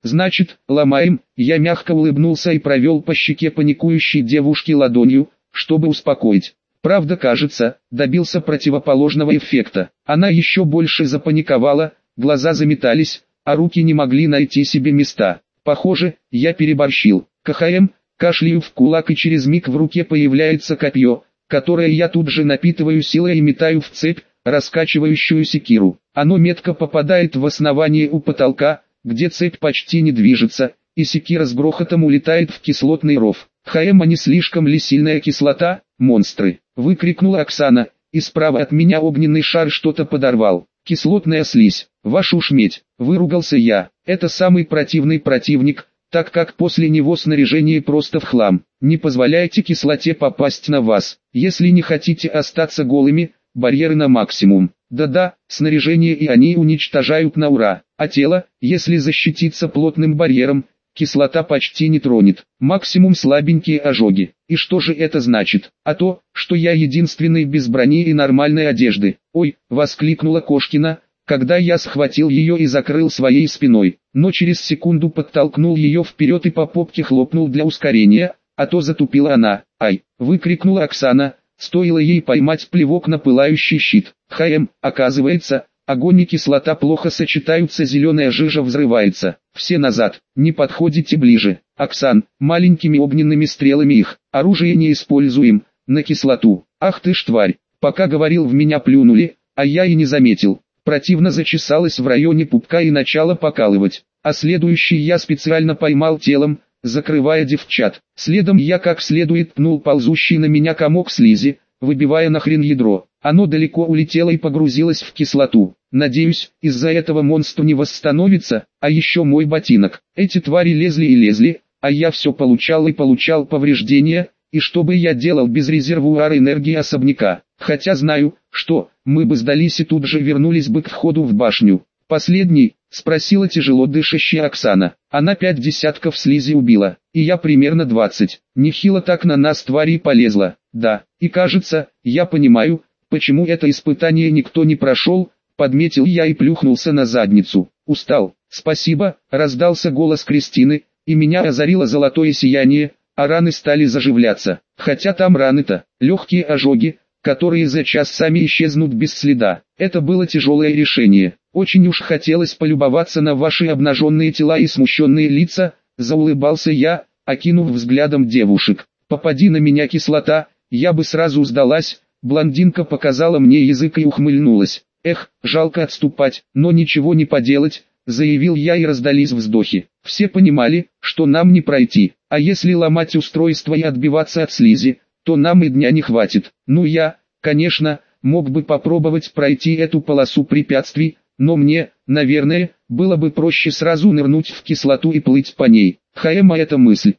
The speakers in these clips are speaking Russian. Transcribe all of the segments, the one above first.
Значит, ломаем. Я мягко улыбнулся и провел по щеке паникующей девушки ладонью, чтобы успокоить. Правда, кажется, добился противоположного эффекта. Она еще больше запаниковала, глаза заметались, а руки не могли найти себе места. Похоже, я переборщил. КХМ, кашляю в кулак, и через миг в руке появляется копье, которое я тут же напитываю силой и метаю в цепь, раскачивающую секиру. Оно метко попадает в основание у потолка, где цепь почти не движется, и секира с грохотом улетает в кислотный ров. ХМ, а не слишком ли сильная кислота, монстры? Выкрикнула Оксана, и справа от меня огненный шар что-то подорвал. Кислотная слизь, вашу ж медь, выругался я. Это самый противный противник, так как после него снаряжение просто в хлам. Не позволяйте кислоте попасть на вас. Если не хотите остаться голыми, барьеры на максимум. Да-да, снаряжение и они уничтожают на ура. А тело, если защититься плотным барьером, кислота почти не тронет. Максимум слабенькие ожоги. И что же это значит? А то, что я единственный без брони и нормальной одежды. Ой, воскликнула Кошкина, когда я схватил ее и закрыл своей спиной. Но через секунду подтолкнул ее вперед и по попке хлопнул для ускорения, а то затупила она. Ай, выкрикнула Оксана, стоило ей поймать плевок на пылающий щит. Оказывается, огонь и кислота плохо сочетаются, зеленая жижа взрывается. Все назад, не подходите ближе. Оксан, маленькими огненными стрелами их, оружие не используем, на кислоту. Ах ты ж тварь, пока говорил, в меня плюнули, а я и не заметил. Противно зачесалась в районе пупка и начала покалывать. А следующий я специально поймал телом, закрывая девчат. Следом я как следует пнул ползущий на меня комок слизи, выбивая нахрен ядро. Оно далеко улетело и погрузилось в кислоту. Надеюсь, из-за этого монстр не восстановится, а еще мой ботинок. Эти твари лезли и лезли, а я все получал и получал повреждения, и что бы я делал без резервуара энергии особняка. Хотя знаю, что, мы бы сдались и тут же вернулись бы к входу в башню. Последний, спросила тяжело дышащая Оксана. Она 5 десятков слизи убила, и я примерно 20. Нехило так на нас твари полезла. Да, и кажется, я понимаю, почему это испытание никто не прошел, подметил я и плюхнулся на задницу. Устал. Спасибо, раздался голос Кристины, и меня озарило золотое сияние, а раны стали заживляться. Хотя там раны-то, легкие ожоги, которые за час сами исчезнут без следа. Это было тяжелое решение. Очень уж хотелось полюбоваться на ваши обнаженные тела и смущенные лица, заулыбался я, окинув взглядом девушек. Попади на меня кислота, я бы сразу сдалась. Блондинка показала мне язык и ухмыльнулась. Эх, жалко отступать, но ничего не поделать, заявил я, и раздались вздохи. Все понимали, что нам не пройти, а если ломать устройство и отбиваться от слизи, то нам и дня не хватит. Ну я, конечно, мог бы попробовать пройти эту полосу препятствий, но мне, наверное, было бы проще сразу нырнуть в кислоту и плыть по ней. Хаэма, эта мысль.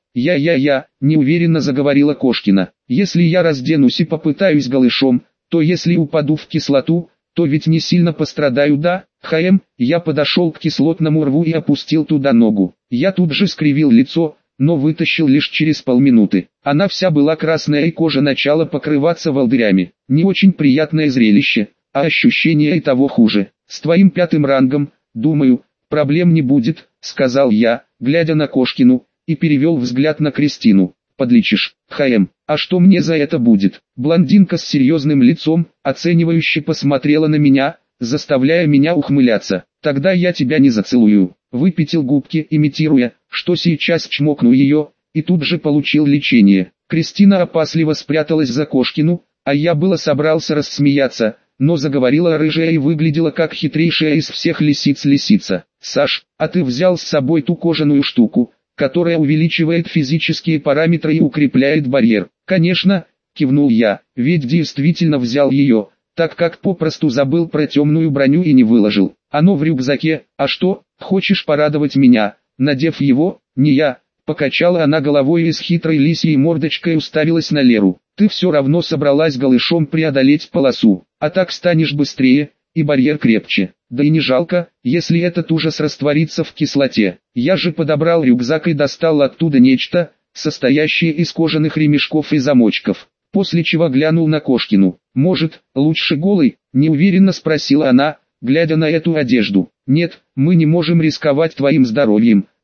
Неуверенно заговорила Кошкина. Если я разденусь и попытаюсь голышом, то если упаду в кислоту, то ведь не сильно пострадаю, да? Хаэм, я подошел к кислотному рву и опустил туда ногу. Я тут же скривил лицо, но вытащил лишь через полминуты. Она вся была красная и кожа начала покрываться волдырями. Не очень приятное зрелище, а ощущение и того хуже. С твоим 5-м рангом, думаю, проблем не будет, сказал я, глядя на Кошкину, и перевел взгляд на Кристину. Подлечишь, ХМ, а что мне за это будет? Блондинка с серьезным лицом, оценивающе посмотрела на меня, заставляя меня ухмыляться. Тогда я тебя не зацелую. Выпятил губки, имитируя, что сейчас чмокну ее, и тут же получил лечение. Кристина опасливо спряталась за Кошкину, а я было собрался рассмеяться, но заговорила рыжая и выглядела как хитрейшая из всех лисица. Саш, а ты взял с собой ту кожаную штуку, которая увеличивает физические параметры и укрепляет барьер? Конечно, кивнул я, ведь действительно взял ее, так как попросту забыл про темную броню и не выложил. Оно в рюкзаке. А что, хочешь порадовать меня, надев его? Не я. Покачала она головой и с хитрой лисьей мордочкой уставилась на Леру. Ты все равно собралась голышом преодолеть полосу, а так станешь быстрее, и барьер крепче. Да и не жалко, если этот ужас растворится в кислоте. Я же подобрал рюкзак и достал оттуда нечто, состоящее из кожаных ремешков и замочков. После чего глянул на Кошкину. Может, лучше голый? Неуверенно спросила она, глядя на эту одежду. Нет, мы не можем рисковать твоим здоровьем,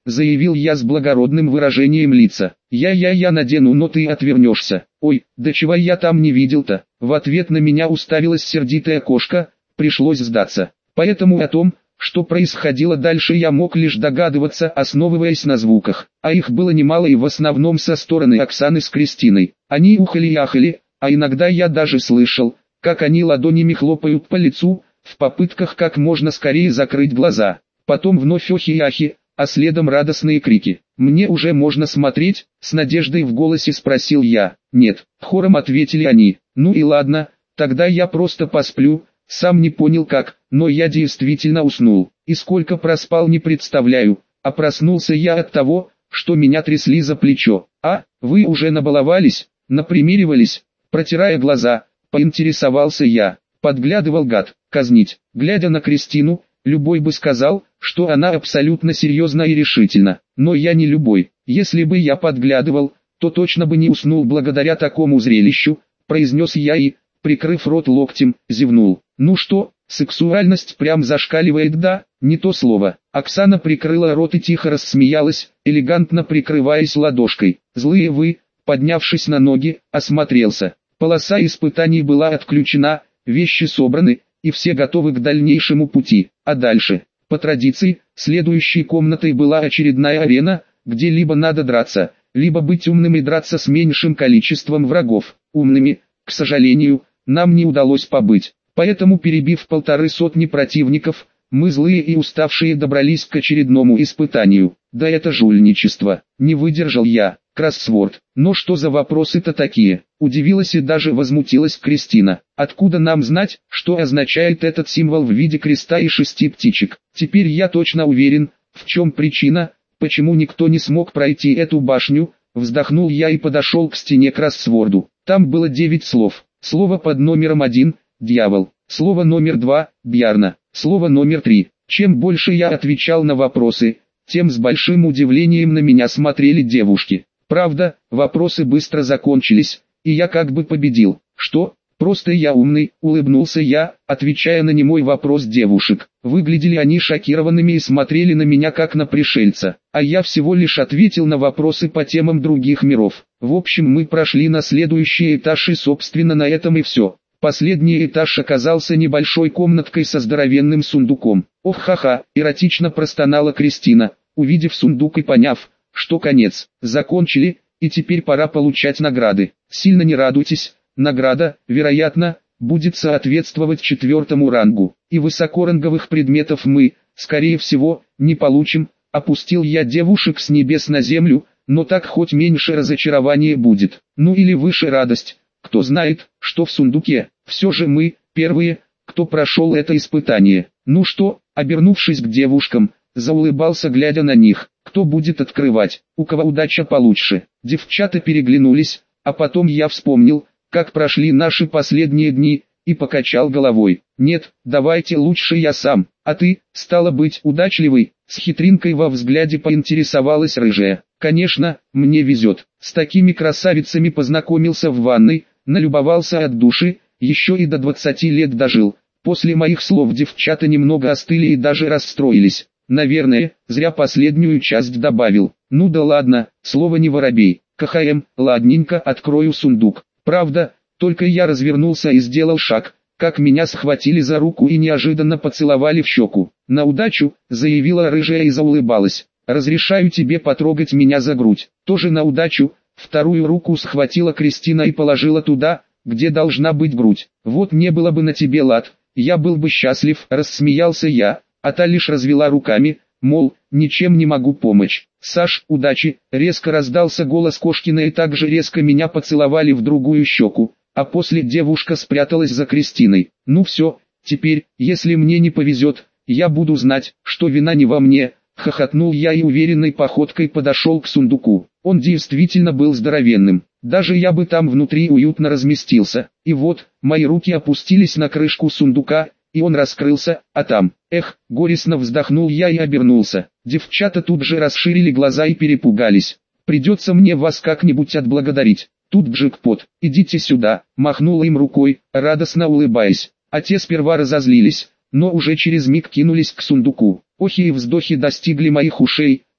заявил я с благородным выражением лица. Я надену, но ты отвернешься. Ой, да чего я там не видел-то? В ответ на меня уставилась сердитая кошка, пришлось сдаться. Поэтому о том, что происходило дальше, я мог лишь догадываться, основываясь на звуках. А их было немало и в основном со стороны Оксаны с Кристиной. Они ухали и ахали, а иногда я даже слышал, как они ладонями хлопают по лицу, в попытках как можно скорее закрыть глаза. Потом вновь охи и ахи, а следом радостные крики. «Мне уже можно смотреть?» — с надеждой в голосе спросил я. «Нет», — хором ответили они. «Ну и ладно, тогда я просто посплю». Сам не понял как, но я действительно уснул. И сколько проспал, не представляю. А проснулся я от того, что меня трясли за плечо. «А, вы уже набаловались, напримеривались?» Протирая глаза, поинтересовался я. Подглядывал гад. Казнить. Глядя на Кристину, любой бы сказал, что она абсолютно серьезна и решительна. Но я не любой. Если бы я подглядывал, то точно бы не уснул благодаря такому зрелищу, произнес я и, прикрыв рот локтем, зевнул. Ну что, сексуальность прям зашкаливает, да? Не то слово. Оксана прикрыла рот и тихо рассмеялась, элегантно прикрываясь ладошкой. Злые вы, поднявшись на ноги, осмотрелся. Полоса испытаний была отключена, вещи собраны, и все готовы к дальнейшему пути. А дальше, по традиции, следующей комнатой была очередная арена, где либо надо драться, либо быть умным и драться с меньшим количеством врагов. Умными, к сожалению, нам не удалось побыть. Поэтому, перебив 150 противников, мы злые и уставшие добрались к очередному испытанию. Да это жульничество. Не выдержал я. Кроссворд. Но что за вопросы-то такие? Удивилась и даже возмутилась Кристина. Откуда нам знать, что означает этот символ в виде креста и 6 птичек? Теперь я точно уверен, в чем причина, почему никто не смог пройти эту башню. Вздохнул я и подошел к стене кроссворду. Там было 9 слов. Слово под номером 1 – дьявол. Слово номер 2 – Бьярна. Слово номер 3. Чем больше я отвечал на вопросы, тем с большим удивлением на меня смотрели девушки. Правда, вопросы быстро закончились, и я как бы победил. Что? Просто я умный, улыбнулся я, отвечая на немой вопрос девушек. Выглядели они шокированными и смотрели на меня как на пришельца, а я всего лишь ответил на вопросы по темам других миров. В общем, мы прошли на следующий этаж и собственно на этом и все. Последний этаж оказался небольшой комнаткой со здоровенным сундуком. «Ох, ха-ха!» – эротично простонала Кристина, увидев сундук и поняв, что конец. Закончили, и теперь пора получать награды. Сильно не радуйтесь, награда, вероятно, будет соответствовать 4-му рангу. И высокоранговых предметов мы, скорее всего, не получим. Опустил я девушек с небес на землю, но так хоть меньше разочарования будет. Ну или выше радость. Кто знает, что в сундуке. Все же мы, первые, кто прошел это испытание. Ну что, обернувшись к девушкам, заулыбался, глядя на них. Кто будет открывать, у кого удача получше. Девчата переглянулись, а потом я вспомнил, как прошли наши последние дни, и покачал головой. Нет, давайте лучше я сам. А ты, стало быть, удачливый? С хитринкой во взгляде поинтересовалась рыжая. Конечно, мне везет. С такими красавицами познакомился в ванной, налюбовался от души, еще и до 20 лет дожил. После моих слов девчата немного остыли и даже расстроились. Наверное, зря последнюю часть добавил. Ну да ладно, слово не воробей. КХМ, ладненько, открою сундук. Правда, только я развернулся и сделал шаг, как меня схватили за руку и неожиданно поцеловали в щеку. На удачу, заявила рыжая и заулыбалась. Разрешаю тебе потрогать меня за грудь. Тоже на удачу. Вторую руку схватила Кристина и положила туда, где должна быть грудь. Вот не было бы на тебе лад, я был бы счастлив, рассмеялся я, а та лишь развела руками, мол, ничем не могу помочь. Саш, удачи, резко раздался голос Кошкина и также резко меня поцеловали в другую щеку, а после девушка спряталась за Кристиной. Ну все, теперь, если мне не повезет, я буду знать, что вина не во мне. Хохотнул я и уверенной походкой подошел к сундуку. Он действительно был здоровенным. Даже я бы там внутри уютно разместился. И вот, мои руки опустились на крышку сундука, и он раскрылся, а там, горестно вздохнул я и обернулся. Девчата тут же расширили глаза и перепугались. Придется мне вас как-нибудь отблагодарить. Тут джекпот, идите сюда, махнула им рукой, радостно улыбаясь. А те сперва разозлились, но уже через миг кинулись к сундуку. Охи и вздохи достигли моих ушей,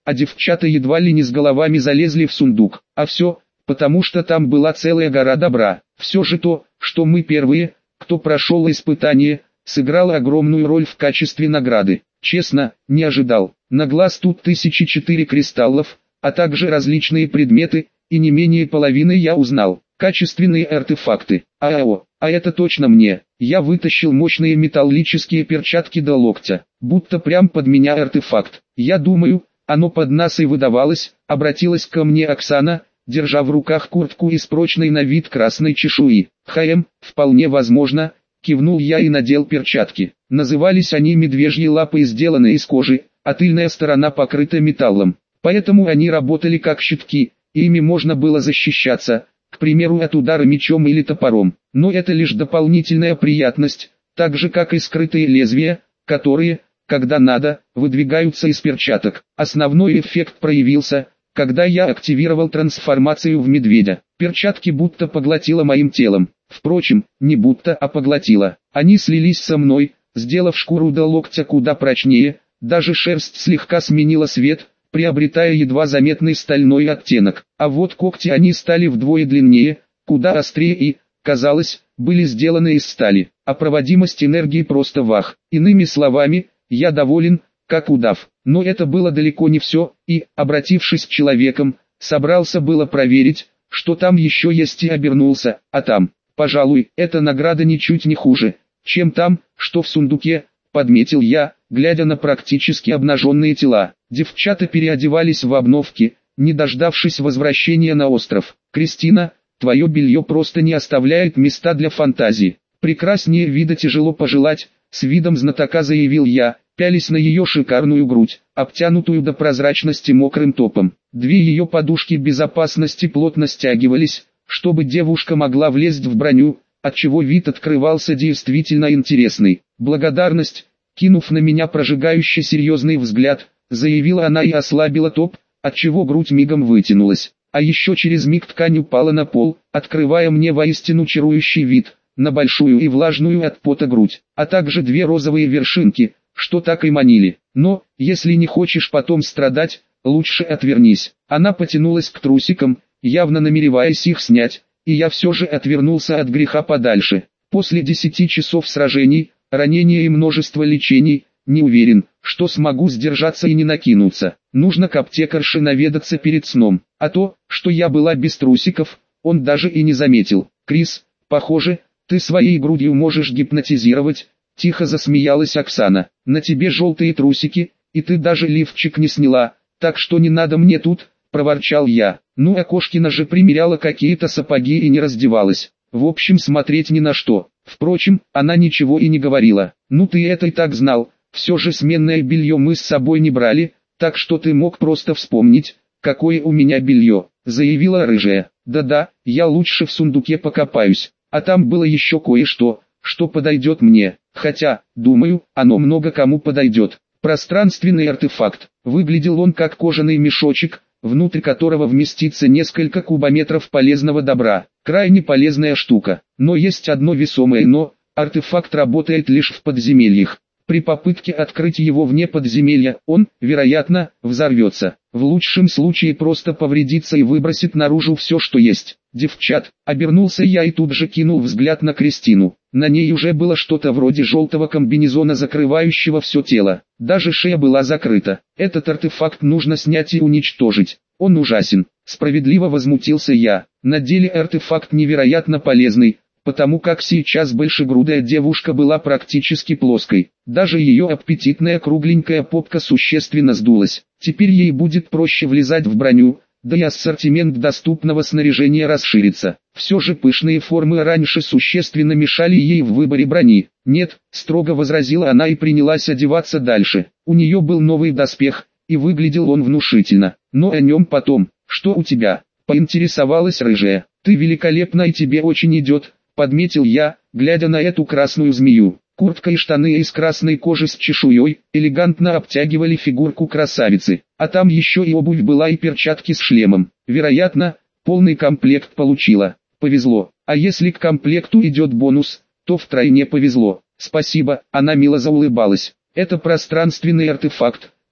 а девчата едва ли не с головами залезли в сундук. А все, потому что там была целая гора добра. Все же то, что мы первые, кто прошел испытание, сыграло огромную роль в качестве награды. Честно, не ожидал. На глаз тут 1004 кристаллов, а также различные предметы, и не менее половины я узнал. Качественные артефакты. А это точно мне. Я вытащил мощные металлические перчатки до локтя, будто прям под меня артефакт. Я думаю, оно под нас и выдавалось. Обратилась ко мне Оксана, держа в руках куртку из прочной на вид красной чешуи. Вполне возможно, кивнул я и надел перчатки. Назывались они медвежьи лапы, сделанные из кожи, а тыльная сторона покрыта металлом. Поэтому они работали как щитки, и ими можно было защищаться, к примеру, от удара мечом или топором. Но это лишь дополнительная приятность, так же как и скрытые лезвия, которые, когда надо, выдвигаются из перчаток. Основной эффект проявился, когда я активировал трансформацию в медведя. Перчатки будто поглотило моим телом. Впрочем, не будто, а поглотило. Они слились со мной, сделав шкуру до локтя куда прочнее, даже шерсть слегка сменила цвет, приобретая едва заметный стальной оттенок. А вот когти они стали вдвое длиннее, куда острее и, казалось, были сделаны из стали. А проводимость энергии просто вах. Иными словами, я доволен, как удав. Но это было далеко не все, и, обратившись к человекам, собрался было проверить, что там еще есть, и обернулся, а там, пожалуй, эта награда ничуть не хуже, чем там, что в сундуке, подметил я, глядя на практически обнаженные тела. Девчата переодевались в обновки, не дождавшись возвращения на остров. «Кристина, твое белье просто не оставляет места для фантазии. Прекраснее вида тяжело пожелать», с видом знатока заявил я, пялись на ее шикарную грудь, обтянутую до прозрачности мокрым топом. Две ее подушки безопасности плотно стягивались, чтобы девушка могла влезть в броню, отчего вид открывался действительно интересный. «Благодарность», кинув на меня прожигающий серьезный взгляд, заявила она и ослабила топ, отчего грудь мигом вытянулась. А еще через миг ткань упала на пол, открывая мне воистину чарующий вид на большую и влажную от пота грудь, а также две розовые вершинки, что так и манили. Но, если не хочешь потом страдать, лучше отвернись. Она потянулась к трусикам, явно намереваясь их снять, и я все же отвернулся от греха подальше. После 10 часов сражений, ранения и множества лечений, не уверен, что смогу сдержаться и не накинуться. Нужно к аптекарше наведаться перед сном. А то, что я была без трусиков, он даже и не заметил. «Крис, похоже, ты своей грудью можешь гипнотизировать», — тихо засмеялась Оксана. «На тебе желтые трусики, и ты даже лифчик не сняла, так что не надо мне тут», — проворчал я. Ну а Кошкина же примеряла какие-то сапоги и не раздевалась. В общем, смотреть ни на что. Впрочем, она ничего и не говорила. «Ну ты это и так знал, все же сменное белье мы с собой не брали, так что ты мог просто вспомнить, какое у меня белье», — заявила рыжая. «Да-да, я лучше в сундуке покопаюсь, а там было еще кое-что, что подойдет мне, хотя, думаю, оно много кому подойдет». Пространственный артефакт. Выглядел он как кожаный мешочек, внутрь которого вместится несколько кубометров полезного добра. Крайне полезная штука. Но есть одно весомое «но», артефакт работает лишь в подземельях. При попытке открыть его вне подземелья, он, вероятно, взорвется. В лучшем случае просто повредится и выбросит наружу все, что есть. «Девчат», обернулся я и тут же кинул взгляд на Кристину. На ней уже было что-то вроде желтого комбинезона, закрывающего все тело. Даже шея была закрыта. «Этот артефакт нужно снять и уничтожить. Он ужасен», — справедливо возмутился я. На деле артефакт невероятно полезный, потому как сейчас большегрудая девушка была практически плоской. Даже ее аппетитная кругленькая попка существенно сдулась. Теперь ей будет проще влезать в броню, да и ассортимент доступного снаряжения расширится. Все же пышные формы раньше существенно мешали ей в выборе брони. «Нет», — строго возразила она и принялась одеваться дальше. У нее был новый доспех, и выглядел он внушительно. «Но о нем потом. Что у тебя?» — поинтересовалась рыжая. «Ты великолепна и тебе очень идет», — подметил я, глядя на эту красную змею. Куртка и штаны из красной кожи с чешуей элегантно обтягивали фигурку красавицы, а там еще и обувь была и перчатки с шлемом. Вероятно, полный комплект получила. Повезло. А если к комплекту идет бонус, то втройне повезло. «Спасибо», — она мило заулыбалась. «Это пространственный артефакт», —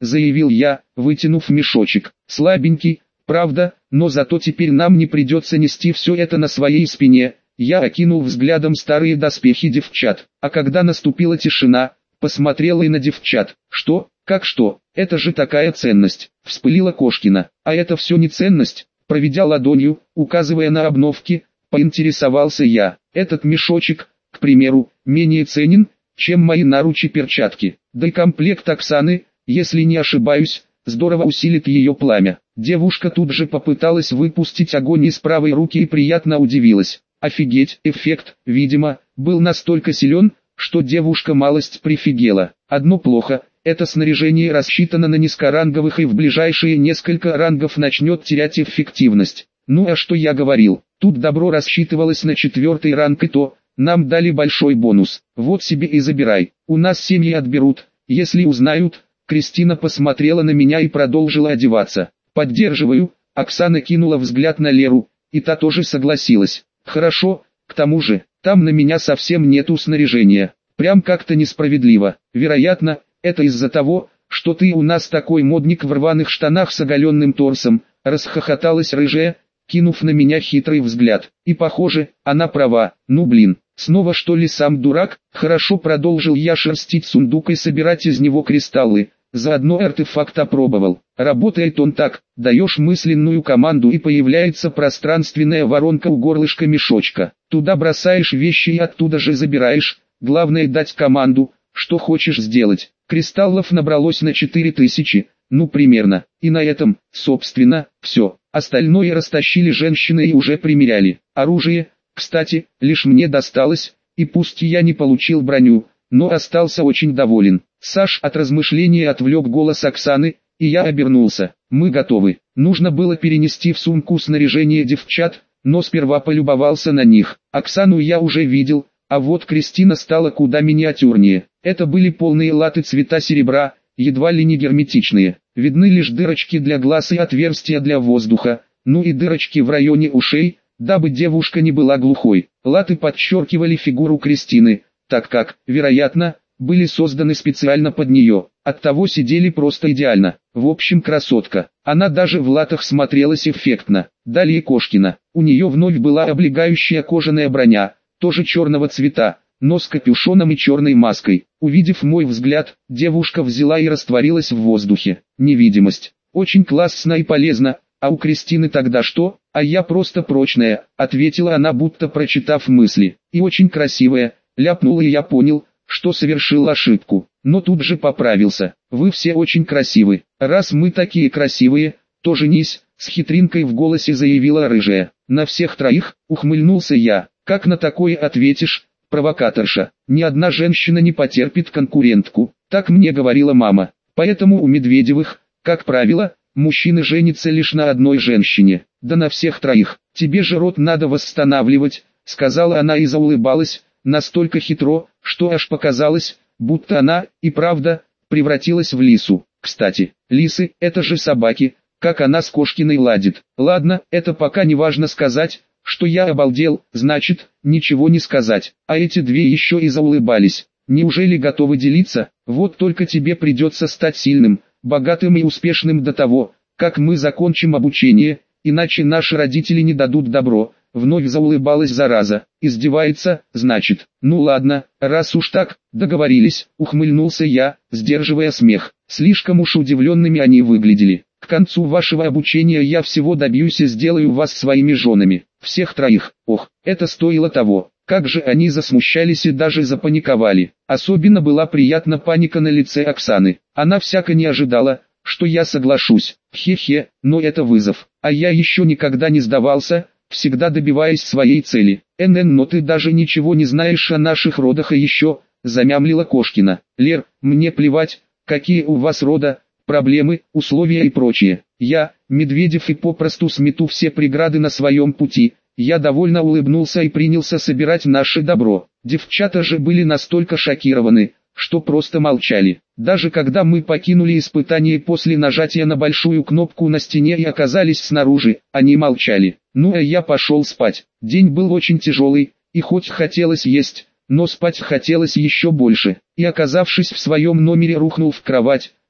заявил я, вытянув мешочек. Слабенький, правда, но зато теперь нам не придется нести все это на своей спине. Я окинул взглядом старые доспехи девчат, а когда наступила тишина, посмотрела и на девчат. Что? Как что? Это же такая ценность, вспылила Кошкина. А это все не ценность, проведя ладонью, указывая на обновки, поинтересовался я. Этот мешочек, к примеру, менее ценен, чем мои наручи-перчатки. Да и комплект Оксаны, если не ошибаюсь, здорово усилит ее пламя. Девушка тут же попыталась выпустить огонь из правой руки и приятно удивилась. Офигеть, эффект, видимо, был настолько силен, что девушка малость прифигела. Одно плохо, это снаряжение рассчитано на низкоранговых и в ближайшие несколько рангов начнет терять эффективность. Ну а что я говорил, тут добро рассчитывалось на 4-й ранг и то, нам дали большой бонус. Вот себе и забирай, у нас семьи отберут, если узнают. Кристина посмотрела на меня и продолжила одеваться. Поддерживаю, Оксана кинула взгляд на Леру, и та тоже согласилась. Хорошо, к тому же, там на меня совсем нету снаряжения. Прям как-то несправедливо. Вероятно, это из-за того, что ты у нас такой модник в рваных штанах с оголенным торсом, расхохоталась рыжая, кинув на меня хитрый взгляд. И похоже, она права. Ну блин, снова что ли сам дурак? Хорошо, продолжил я шерстить сундук и собирать из него кристаллы. Заодно артефакт опробовал. Работает он так: даешь мысленную команду и появляется пространственная воронка у горлышка мешочка. Туда бросаешь вещи и оттуда же забираешь. Главное дать команду, что хочешь сделать. Кристаллов набралось на 4000, ну примерно. И на этом, собственно, все. Остальное растащили женщины и уже примеряли. Оружие, кстати, лишь мне досталось, и пусть я не получил броню, но остался очень доволен. Саш от размышления отвлек голос Оксаны, и я обернулся. Мы готовы. Нужно было перенести в сумку снаряжение девчат, но сперва полюбовался на них. Оксану я уже видел, а вот Кристина стала куда миниатюрнее. Это были полные латы цвета серебра, едва ли не герметичные. Видны лишь дырочки для глаз и отверстия для воздуха, ну и дырочки в районе ушей, дабы девушка не была глухой. Латы подчеркивали фигуру Кристины, так как, вероятно, были созданы специально под нее, оттого сидели просто идеально. В общем, красотка. Она даже в латах смотрелась эффектно. Далее Кошкина. У нее вновь была облегающая кожаная броня, тоже черного цвета, но с капюшоном и черной маской. Увидев мой взгляд, девушка взяла и растворилась в воздухе. Невидимость. Очень классно и полезно. А у Кристины тогда что? А я просто прочная, ответила она, будто прочитав мысли. И очень красивая, ляпнула, и я понял, что совершил ошибку, но тут же поправился. Вы все очень красивы. Раз мы такие красивые, то женись, с хитринкой в голосе заявила рыжая. На всех троих, ухмыльнулся я. Как на такое ответишь, провокаторша? Ни одна женщина не потерпит конкурентку, так мне говорила мама. Поэтому у Медведевых, как правило, мужчины женятся лишь на одной женщине. Да на всех троих. Тебе же рот надо восстанавливать, сказала она и заулыбалась, настолько хитро, что аж показалось, будто она, и правда, превратилась в лису. Кстати, лисы – это же собаки, как она с Кошкиной ладит. Ладно, это пока не важно сказать, что я обалдел, значит, ничего не сказать. А эти две еще и заулыбались. Неужели готовы делиться? Вот только тебе придется стать сильным, богатым и успешным до того, как мы закончим обучение, иначе наши родители не дадут добро. Вновь заулыбалась зараза. Издевается, значит. Ну ладно, раз уж так, договорились, ухмыльнулся я, сдерживая смех. Слишком уж удивленными они выглядели. К концу вашего обучения я всего добьюсь и сделаю вас своими женами. Всех троих. Ох, это стоило того. Как же они засмущались и даже запаниковали. Особенно была приятна паника на лице Оксаны. Она всяко не ожидала, что я соглашусь. Хе-хе, но это вызов. А я еще никогда не сдавался, всегда добиваясь своей цели. Но ты даже ничего не знаешь о наших родах и еще, замямлила Кошкина. Лер, мне плевать, какие у вас рода, проблемы, условия и прочее. Я, Медведев, и попросту смету все преграды на своем пути. Я довольно улыбнулся и принялся собирать наше добро. Девчата же были настолько шокированы, что просто молчали. Даже когда мы покинули испытание после нажатия на большую кнопку на стене и оказались снаружи, они молчали. Ну а я пошел спать. День был очень тяжелый, и хоть хотелось есть, но спать хотелось еще больше. И оказавшись в своем номере, рухнул в кровать,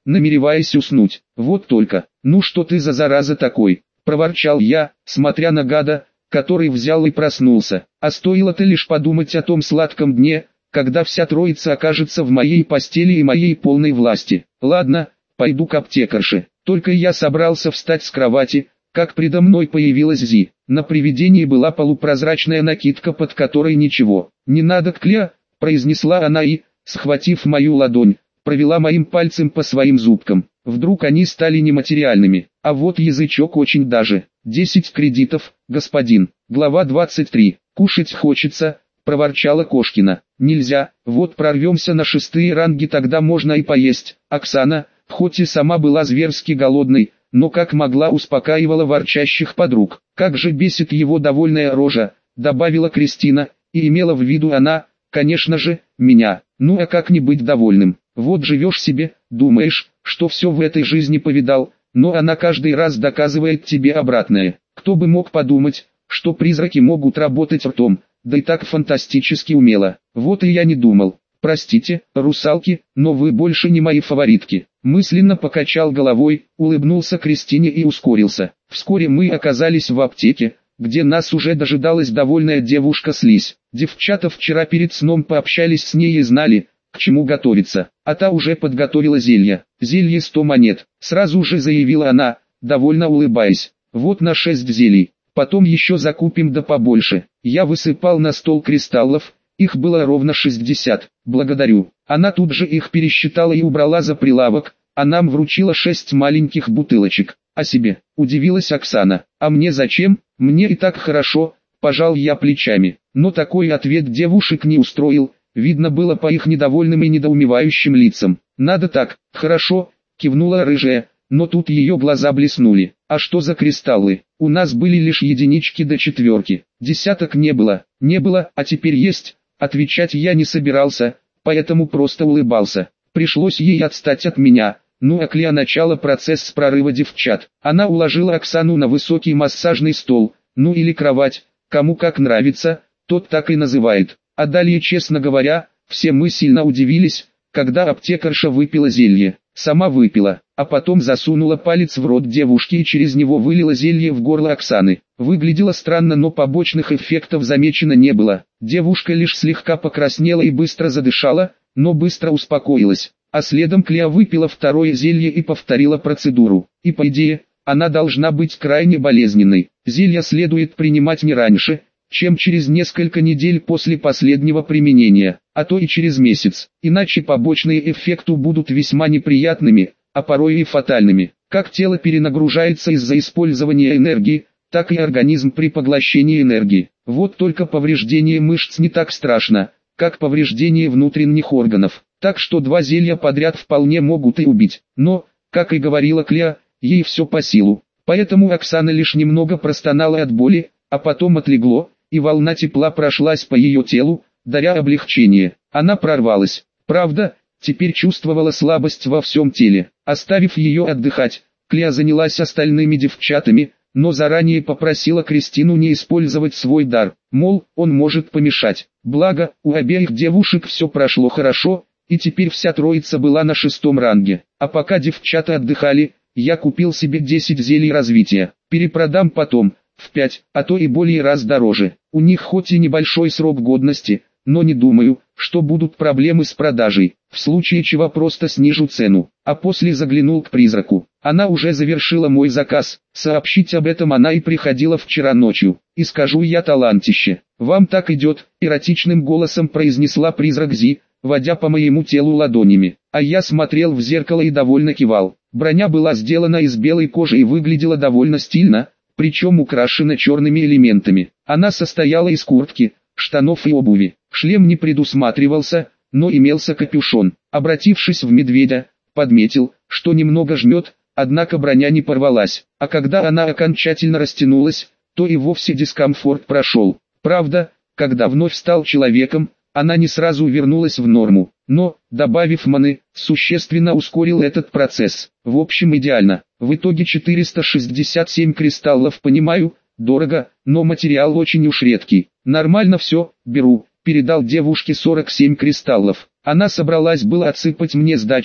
намереваясь уснуть. Вот только, ну что ты за зараза такой, проворчал я, смотря на гада, который взял и проснулся. А стоило-то лишь подумать о том сладком дне, когда вся троица окажется в моей постели и моей полной власти. Ладно, пойду к аптекарше. Только я собрался встать с кровати, как предо мной появилась Зи. На привидении была полупрозрачная накидка, под которой ничего. «Не надо, Кля», — произнесла она и, схватив мою ладонь, провела моим пальцем по своим зубкам. Вдруг они стали нематериальными, а вот язычок очень даже. 10 кредитов, господин. Глава 23. «Кушать хочется», — проворчала Кошкина. «Нельзя, вот прорвемся на 6-е ранги, тогда можно и поесть». Оксана, хоть и сама была зверски голодной, но как могла успокаивала ворчащих подруг. «Как же бесит его довольная рожа», — добавила Кристина, и имела в виду она, конечно же, меня. Ну а как не быть довольным? Вот живешь себе, думаешь, что все в этой жизни повидал, но она каждый раз доказывает тебе обратное. Кто бы мог подумать, что призраки могут работать ртом, да и так фантастически умело. Вот и я не думал. Простите, русалки, но вы больше не мои фаворитки. Мысленно покачал головой, улыбнулся Кристине и ускорился. Вскоре мы оказались в аптеке, где нас уже дожидалась довольная девушка Слизь. Девчата вчера перед сном пообщались с ней и знали, к чему готовиться. А та уже подготовила зелье. Зелье 100 монет, сразу же заявила она, довольно улыбаясь. Вот на 6 зелий. Потом еще закупим да побольше. Я высыпал на стол кристаллов, их было ровно 60. Благодарю. Она тут же их пересчитала и убрала за прилавок, а нам вручила 6 маленьких бутылочек. А себе, удивилась Оксана. А мне зачем? Мне и так хорошо, пожал я плечами. Но такой ответ девушек не устроил, видно было по их недовольным и недоумевающим лицам. Надо так, хорошо, кивнула рыжая, но тут ее глаза блеснули. А что за кристаллы? У нас были лишь единички до 4. Десяток не было, а теперь есть. Отвечать я не собирался, поэтому просто улыбался. Пришлось ей отстать от меня. Ну а Кля начала процесс прорыва девчат. Она уложила Оксану на высокий массажный стол, ну или кровать, кому как нравится, тот так и называет. А далее, честно говоря, все мы сильно удивились, когда аптекарша выпила зелье. Сама выпила, а потом засунула палец в рот девушки и через него вылила зелье в горло Оксаны. Выглядело странно, но побочных эффектов замечено не было. Девушка лишь слегка покраснела и быстро задышала, но быстро успокоилась. А следом Кля выпила второе зелье и повторила процедуру. И по идее, она должна быть крайне болезненной. Зелье следует принимать не раньше, чем через несколько недель после последнего применения, а то и через месяц. Иначе побочные эффекты будут весьма неприятными, а порой и фатальными. Как тело перенагружается из-за использования энергии, так и организм при поглощении энергии. Вот только повреждение мышц не так страшно, как повреждение внутренних органов. Так что 2 зелья подряд вполне могут и убить. Но, как и говорила Кля, ей все по силу. Поэтому Оксана лишь немного простонала от боли, а потом отлегло, и волна тепла прошлась по ее телу, даря облегчение. Она прорвалась. Правда, теперь чувствовала слабость во всем теле. Оставив ее отдыхать, Кля занялась остальными девчатами, но заранее попросила Кристину не использовать свой дар, мол, он может помешать. Благо, у обеих девушек все прошло хорошо, и теперь вся троица была на 6-м ранге. А пока девчата отдыхали, я купил себе 10 зелий развития. Перепродам потом, в 5, а то и более раз дороже. У них хоть и небольшой срок годности, но не думаю, что будут проблемы с продажей. В случае чего просто снижу цену. А после заглянул к призраку. Она уже завершила мой заказ. Сообщить об этом она и приходила вчера ночью. И скажу я талантище. Вам так идет, эротичным голосом произнесла призрак Зи, водя по моему телу ладонями. А я смотрел в зеркало и довольно кивал. Броня была сделана из белой кожи и выглядела довольно стильно, причем украшена черными элементами. Она состояла из куртки, штанов и обуви. Шлем не предусматривался, но имелся капюшон. Обратившись в медведя, подметил, что немного жмет, однако броня не порвалась. А когда она окончательно растянулась, то и вовсе дискомфорт прошел. Правда, когда вновь стал человеком, она не сразу вернулась в норму. Но, добавив маны, существенно ускорил этот процесс. В общем, идеально. В итоге 467 кристаллов, понимаю, дорого, но материал очень уж редкий. Нормально все, беру. Передал девушке 47 кристаллов. Она собралась было отсыпать мне сдачу,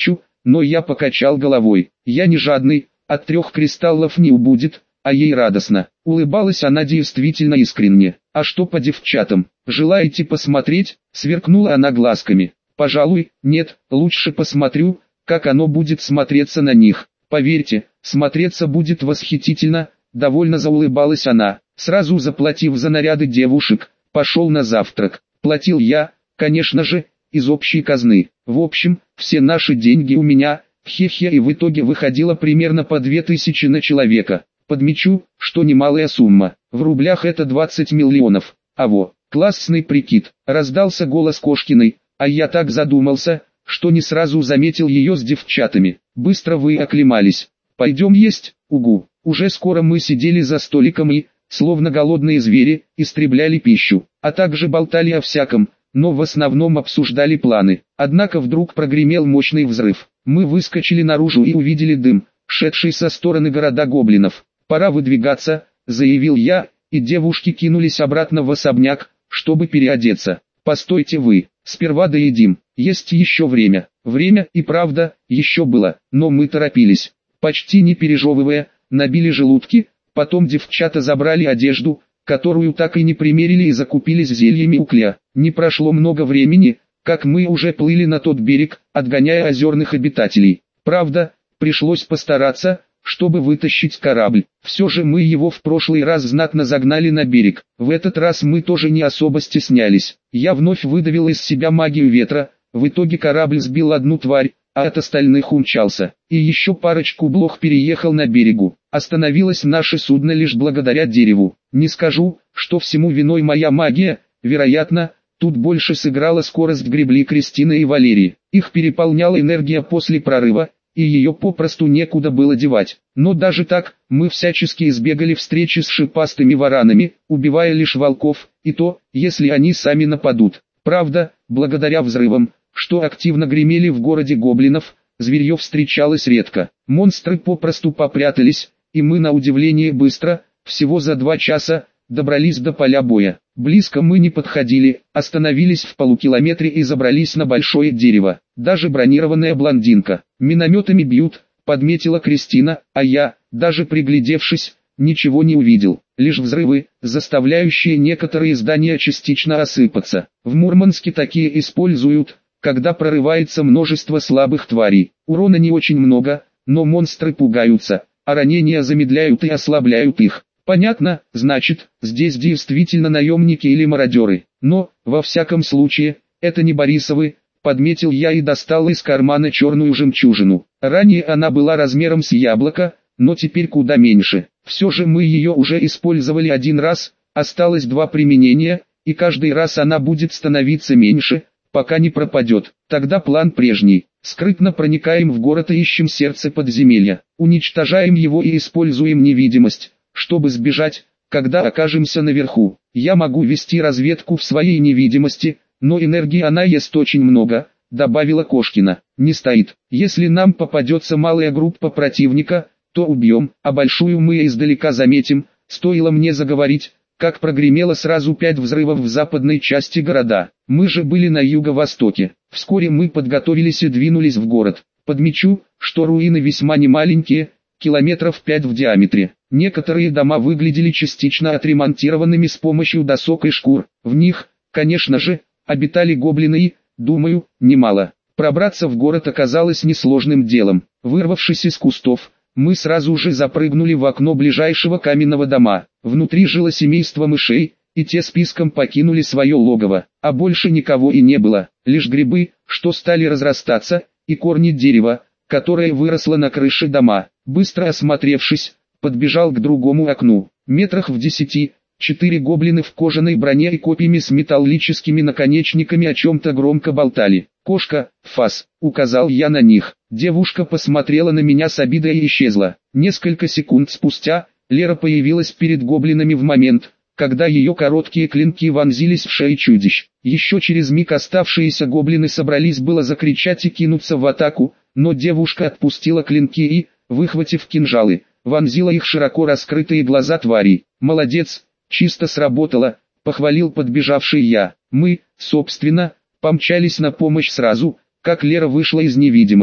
но я покачал головой. Я не жадный, от 3 кристаллов не убудет, а ей радостно. Улыбалась она действительно искренне. А что по девчатам? Желаете посмотреть? Сверкнула она глазками. Пожалуй, нет, лучше посмотрю, как оно будет смотреться на них. Поверьте, смотреться будет восхитительно, довольно заулыбалась она. Сразу заплатив за наряды девушек, пошел на завтрак. Платил я, конечно же, из общей казны. В общем, все наши деньги у меня, хе-хе, и в итоге выходило примерно по 2000 на человека. Подмечу, что немалая сумма. В рублях это 20 миллионов. Аво, классный прикид. Раздался голос Кошкиной, а я так задумался, что не сразу заметил ее с девчатами. Быстро вы оклемались. Пойдем есть? Угу. Уже скоро мы сидели за столиком и, словно голодные звери, истребляли пищу, а также болтали о всяком, но в основном обсуждали планы. Однако вдруг прогремел мощный взрыв. Мы выскочили наружу и увидели дым, шедший со стороны города гоблинов. «Пора выдвигаться», — заявил я, и девушки кинулись обратно в особняк, чтобы переодеться. «Постойте вы, сперва доедим, есть еще время». Время и правда еще было, но мы торопились. Почти не пережевывая, набили желудки, потом девчата забрали одежду, которую так и не примерили, и закупились зельями укля. Не прошло много времени, как мы уже плыли на тот берег, отгоняя озерных обитателей. Правда, пришлось постараться, чтобы вытащить корабль. Все же мы его в прошлый раз знатно загнали на берег. В этот раз мы тоже не особо стеснялись. Я вновь выдавил из себя магию ветра, в итоге корабль сбил одну тварь, а от остальных умчался. И еще парочку блох переехал на берегу. Остановилось наше судно лишь благодаря дереву. Не скажу, что всему виной моя магия, вероятно, тут больше сыграла скорость гребли Кристины и Валерии. Их переполняла энергия после прорыва, и ее попросту некуда было девать. Но даже так, мы всячески избегали встречи с шипастыми варанами, убивая лишь волков, и то, если они сами нападут. Правда, благодаря взрывам, что активно гремели в городе гоблинов, зверье встречалось редко. Монстры попросту попрятались, и мы на удивление быстро, всего за 2 часа, добрались до поля боя. Близко мы не подходили, остановились в полукилометре и забрались на большое дерево. Даже бронированная блондинка. «Минометами бьют», подметила Кристина, а я, даже приглядевшись, ничего не увидел. Лишь взрывы, заставляющие некоторые здания частично осыпаться. В Мурманске такие используют, когда прорывается множество слабых тварей. Урона не очень много, но монстры пугаются, а ранения замедляют и ослабляют их. Понятно, значит, здесь действительно наемники или мародеры. Но, во всяком случае, это не Борисовы, подметил я и достал из кармана черную жемчужину. Ранее она была размером с яблоко, но теперь куда меньше. Все же мы ее уже использовали 1 раз, осталось 2 применения, и каждый раз она будет становиться меньше, пока не пропадет. Тогда план прежний. Скрытно проникаем в город и ищем сердце подземелья. Уничтожаем его и используем невидимость, чтобы сбежать, когда окажемся наверху. Я могу вести разведку в своей невидимости, но энергии она ест очень много, добавила Кошкина. Не стоит. Если нам попадется малая группа противника, то убьем, а большую мы издалека заметим. Стоило мне заговорить, как прогремело сразу 5 взрывов в западной части города. Мы же были на юго-востоке. Вскоре мы подготовились и двинулись в город. Подмечу, что руины весьма немаленькие, километров 5 в диаметре. Некоторые дома выглядели частично отремонтированными с помощью досок и шкур. В них, конечно же, обитали гоблины и, думаю, немало. Пробраться в город оказалось несложным делом. Вырвавшись из кустов, мы сразу же запрыгнули в окно ближайшего каменного дома. Внутри жило семейство мышей, и те списком покинули свое логово. А больше никого и не было, лишь грибы, что стали разрастаться, и корни дерева, которое выросло на крыше дома. Быстро осмотревшись, подбежал к другому окну. Метрах в 10, 4 гоблины в кожаной броне и копьями с металлическими наконечниками о чем-то громко болтали. «Кошка, фас», — указал я на них. Девушка посмотрела на меня с обидой и исчезла. Несколько секунд спустя, Лера появилась перед гоблинами в момент, когда ее короткие клинки вонзились в шеи чудищ. Еще через миг оставшиеся гоблины собрались было закричать и кинуться в атаку, но девушка отпустила клинки и, выхватив кинжалы, вонзила их в широко раскрытые глаза тварей. «Молодец, чисто сработало», — похвалил подбежавший я. Мы, собственно, помчались на помощь сразу, как Лера вышла из невидимости.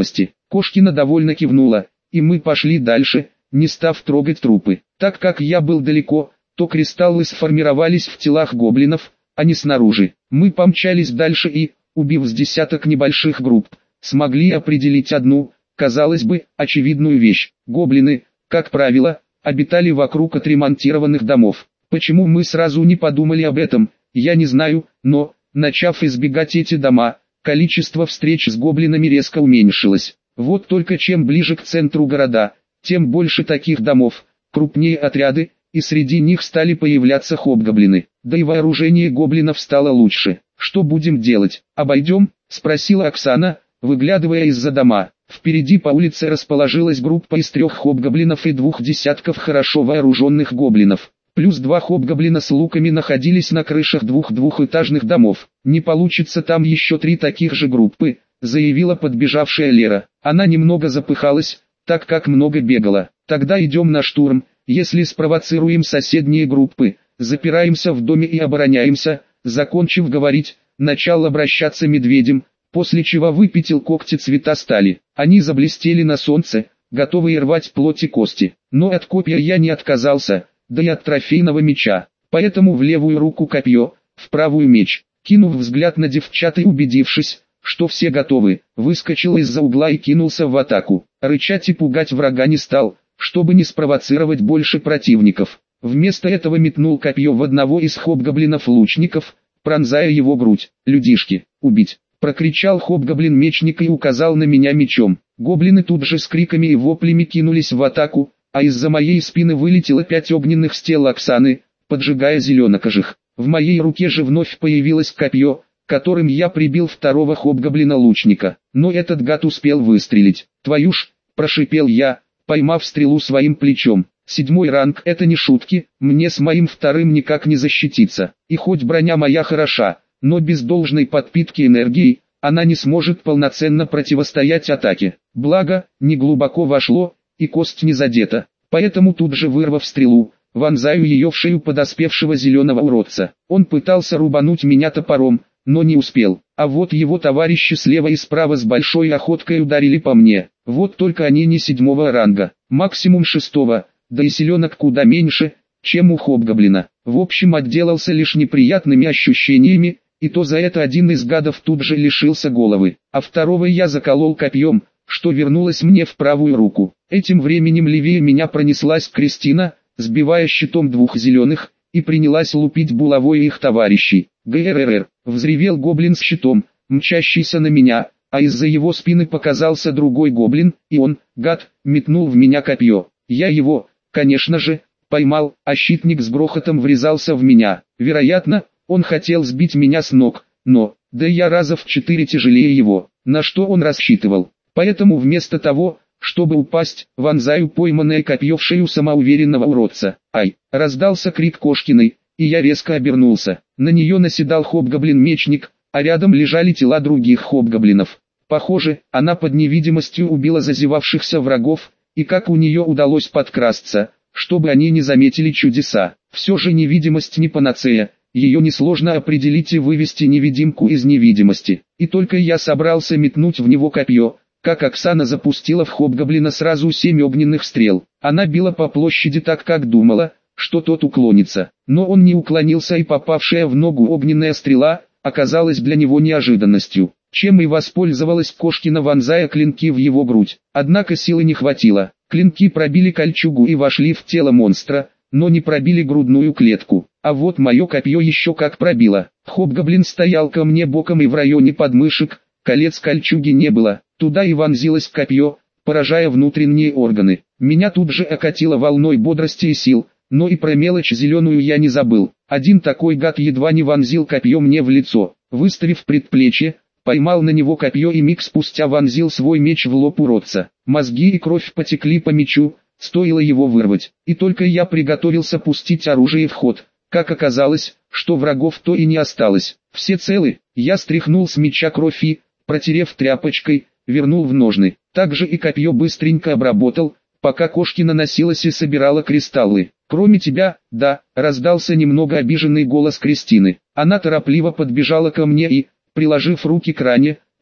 Кошкина довольно кивнула, и мы пошли дальше, не став трогать трупы. Так как я был далеко, то кристаллы сформировались в телах гоблинов, а не снаружи. Мы помчались дальше и, убив с десяток небольших групп, смогли определить одну, казалось бы, очевидную вещь. Гоблины, как правило, обитали вокруг отремонтированных домов. Почему мы сразу не подумали об этом, я не знаю, но, начав избегать эти дома, количество встреч с гоблинами резко уменьшилось. Вот только чем ближе к центру города, тем больше таких домов, крупнее отряды, и среди них стали появляться хобгоблины. Да и вооружение гоблинов стало лучше. «Что будем делать? Обойдем?» – спросила Оксана, выглядывая из-за дома. Впереди по улице расположилась группа из 3 хобгоблинов и 2 десятков хорошо вооруженных гоблинов. Плюс 2 хобгоблина с луками находились на крышах 2 двухэтажных домов. «Не получится там еще 3 таких же группы», – заявила подбежавшая Лера. Она немного запыхалась, так как много бегала. «Тогда идем на штурм, если спровоцируем соседние группы, запираемся в доме и обороняемся», – закончив говорить, начал обращаться медведем, после чего выпятил когти цвета стали. Они заблестели на солнце, готовые рвать плоть и кости. Но от копья я не отказался, да и от трофейного меча. Поэтому в левую руку копье, в правую меч. Кинув взгляд на девчат и убедившись, что все готовы, выскочил из-за угла и кинулся в атаку. Рычать и пугать врага не стал, чтобы не спровоцировать больше противников. Вместо этого метнул копье в одного из хобгоблинов-лучников, пронзая его грудь. «Людишки, убить!» — прокричал хобгоблин-мечник и указал на меня мечом. Гоблины тут же с криками и воплями кинулись в атаку, а из-за моей спины вылетело 5 огненных стрел Оксаны, поджигая зеленокожих. В моей руке же вновь появилось копье, которым я прибил второго хобгоблина-лучника. Но этот гад успел выстрелить. «Твою ж!» — прошипел я, поймав стрелу своим плечом. 7-й ранг — это не шутки, мне с моим 2-м никак не защититься. И хоть броня моя хороша, но без должной подпитки энергии, она не сможет полноценно противостоять атаке. Благо, не глубоко вошло, и кость не задета. Поэтому тут же вырвав стрелу, вонзаю ее в шею подоспевшего зеленого уродца. Он пытался рубануть меня топором, но не успел. А вот его товарищи слева и справа с большой охоткой ударили по мне. Вот только они не 7-го ранга, максимум 6-го. Да и селенок куда меньше, чем у хобгоблина. В общем, отделался лишь неприятными ощущениями, и то за это один из гадов тут же лишился головы, а 2-го я заколол копьем, что вернулось мне в правую руку. Этим временем левее меня пронеслась Кристина, сбивая щитом 2 зеленых, и принялась лупить булавой их товарищей. «ГРР!» — взревел гоблин с щитом, мчащийся на меня, а из-за его спины показался другой гоблин, и он, гад, метнул в меня копье. Я его, конечно же, поймал, а щитник с грохотом врезался в меня. Вероятно, он хотел сбить меня с ног, но, да я раза в 4 тяжелее его, на что он рассчитывал. Поэтому вместо того, чтобы упасть, вонзаю пойманное копье в шею самоуверенного уродца. «Ай!» — раздался крик Кошкиной, и я резко обернулся. На нее наседал хобгоблин-мечник, а рядом лежали тела других хобгоблинов. Похоже, она под невидимостью убила зазевавшихся врагов, и как у нее удалось подкрасться, чтобы они не заметили чудеса. Все же невидимость не панацея, ее несложно определить и вывести невидимку из невидимости. И только я собрался метнуть в него копье, как Оксана запустила в хобгоблина сразу 7 огненных стрел. Она била по площади так, как думала, что тот уклонится. Но он не уклонился, и попавшая в ногу огненная стрела оказалась для него неожиданностью, чем и воспользовалась Кошкина, вонзая клинки в его грудь. Однако силы не хватило. Клинки пробили кольчугу и вошли в тело монстра, но не пробили грудную клетку. А вот мое копье еще как пробило. Хобгоблин стоял ко мне боком, и в районе подмышек колец кольчуги не было. Туда и вонзилось копье, поражая внутренние органы. Меня тут же окатило волной бодрости и сил, но и про мелочь зеленую я не забыл. Один такой гад едва не вонзил копье мне в лицо. Выставив предплечье, поймал на него копье и миг спустя вонзил свой меч в лоб уродца. Мозги и кровь потекли по мечу, стоило его вырвать. И только я приготовился пустить оружие в ход, как оказалось, что врагов то и не осталось. Все целы. Я стряхнул с меча кровь и, протерев тряпочкой, вернул в ножны. Также и копье быстренько обработал, пока Кошкина носилась и собирала кристаллы. «Кроме тебя, да», — раздался немного обиженный голос Кристины. Она торопливо подбежала ко мне и, приложив руки к ране,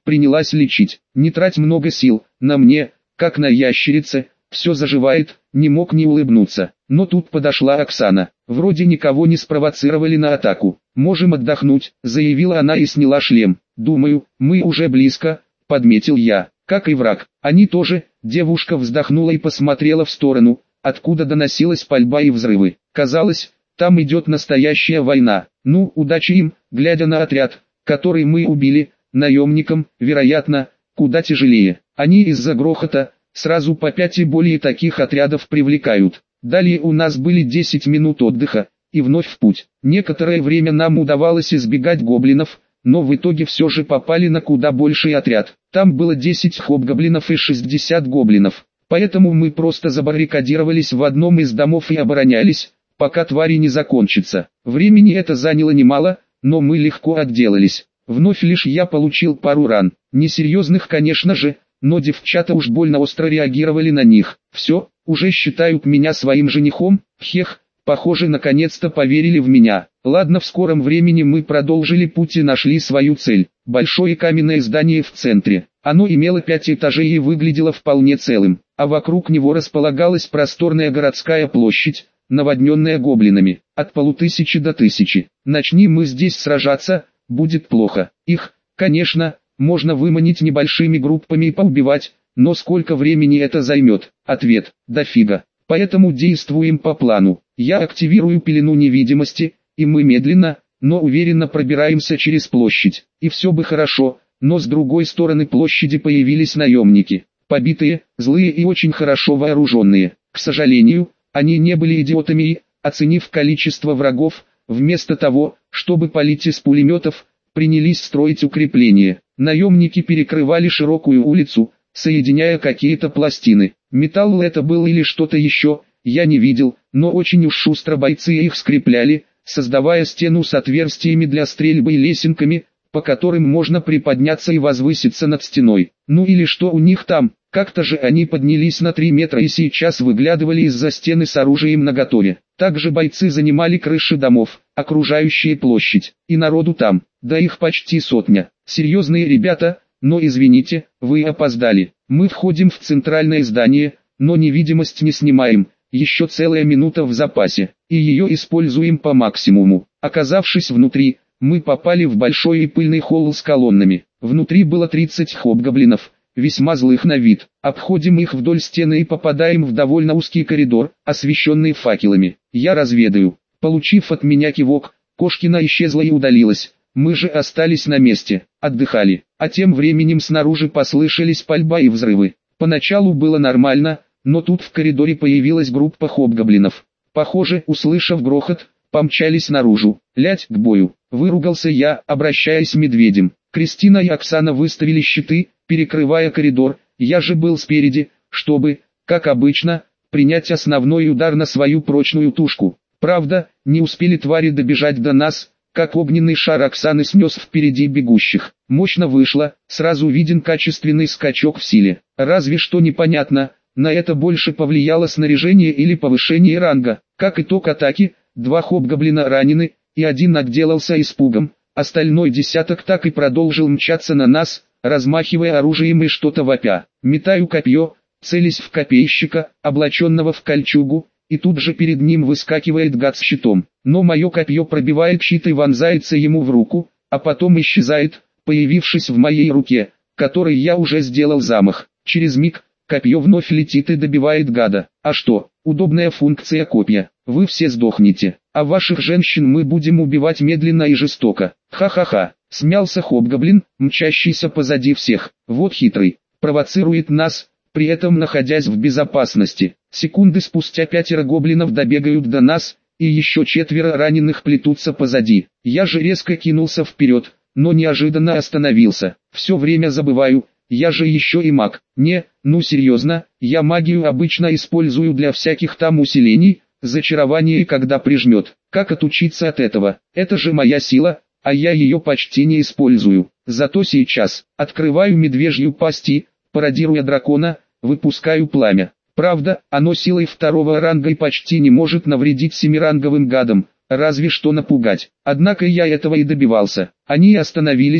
принялась лечить. Не трать много сил, на мне, как на ящерице, все заживает, не мог не улыбнуться. Но тут подошла Оксана. Вроде никого не спровоцировали на атаку. «Можем отдохнуть», заявила она и сняла шлем. «Думаю, мы уже близко», подметил я. «Как и враг, они тоже». Девушка вздохнула и посмотрела в сторону, откуда доносилась пальба и взрывы. Казалось, там идет настоящая война. Ну, удачи им, глядя на отряд, который мы убили, наемникам, вероятно, куда тяжелее. Они из-за грохота, сразу по 5 и более таких отрядов привлекают. Далее у нас были 10 минут отдыха, и вновь в путь. Некоторое время нам удавалось избегать гоблинов, но в итоге все же попали на куда больший отряд. Там было 10 хобгоблинов и 60 гоблинов. Поэтому мы просто забаррикадировались в одном из домов и оборонялись, пока твари не закончатся. Времени это заняло немало, но мы легко отделались. Вновь лишь я получил пару ран. Несерьезных, конечно же, но девчата уж больно остро реагировали на них. Все, уже считают меня своим женихом, хех, похоже, наконец-то поверили в меня. Ладно, в скором времени мы продолжили путь и нашли свою цель. Большое каменное здание в центре. Оно имело 5 этажей и выглядело вполне целым, а вокруг него располагалась просторная городская площадь, наводненная гоблинами, от 500 до 1000. Начни мы здесь сражаться, будет плохо. Их, конечно, можно выманить небольшими группами и поубивать, но сколько времени это займет? Ответ: дофига. Поэтому действуем по плану. Я активирую пелену невидимости, и мы медленно, но уверенно пробираемся через площадь. И все бы хорошо, но с другой стороны площади появились наемники. Побитые, злые и очень хорошо вооруженные. К сожалению, они не были идиотами и, оценив количество врагов, вместо того, чтобы палить из пулеметов, принялись строить укрепления. Наемники перекрывали широкую улицу, соединяя какие-то пластины. Металл это был или что-то еще, я не видел, но очень уж шустро бойцы их скрепляли, создавая стену с отверстиями для стрельбы и лесенками, по которым можно приподняться и возвыситься над стеной. Ну или что у них там, как-то же они поднялись на 3 метра и сейчас выглядывали из-за стены с оружием наготове. Также бойцы занимали крыши домов, окружающие площадь, и народу там, да их почти 100. Серьезные ребята, но извините, вы опоздали. Мы входим в центральное здание, но невидимость не снимаем, еще целая минута в запасе, и ее используем по максимуму. Оказавшись внутри, мы попали в большой и пыльный холл с колоннами. Внутри было 30 хобгоблинов, весьма злых на вид. Обходим их вдоль стены и попадаем в довольно узкий коридор, освещенный факелами. Я разведаю. Получив от меня кивок, Кошкина исчезла и удалилась. Мы же остались на месте, отдыхали. А тем временем снаружи послышались пальба и взрывы. Поначалу было нормально, но тут в коридоре появилась группа хобгоблинов. Похоже, услышав грохот, помчались наружу. «Лять, к бою!» — выругался я, обращаясь к медведям. Кристина и Оксана выставили щиты, перекрывая коридор. Я же был спереди, чтобы, как обычно, принять основной удар на свою прочную тушку. Правда, не успели твари добежать до нас, как огненный шар Оксаны снес впереди бегущих. Мощно вышло, сразу виден качественный скачок в силе. Разве что непонятно, на это больше повлияло снаряжение или повышение ранга. Как итог атаки, 2 хобгоблина ранены, и 1 отделался испугом. Остальной десяток так и продолжил мчаться на нас, размахивая оружием и что-то вопя. Метаю копье, целясь в копейщика, облаченного в кольчугу, и тут же перед ним выскакивает гад с щитом. Но мое копье пробивает щит и вонзается ему в руку, а потом исчезает, появившись в моей руке, которой я уже сделал замах. Через миг, копье вновь летит и добивает гада. А что, удобная функция копья. Вы все сдохнете, а ваших женщин мы будем убивать медленно и жестоко. Ха-ха-ха, смялся хобгоблин, мчащийся позади всех. Вот хитрый, провоцирует нас, при этом находясь в безопасности. Секунды спустя 5 гоблинов добегают до нас, и еще 4 раненых плетутся позади. Я же резко кинулся вперед, но неожиданно остановился. Все время забываю, я же еще и маг. Не, ну серьезно, я магию обычно использую для всяких там усилений, зачарования и когда прижмет. Как отучиться от этого? Это же моя сила, а я ее почти не использую. Зато сейчас открываю медвежью пасть и, пародируя дракона, выпускаю пламя. Правда, оно силой 2-го ранга и почти не может навредить 7-ранговым гадам, разве что напугать. Однако я этого и добивался. Они остановились,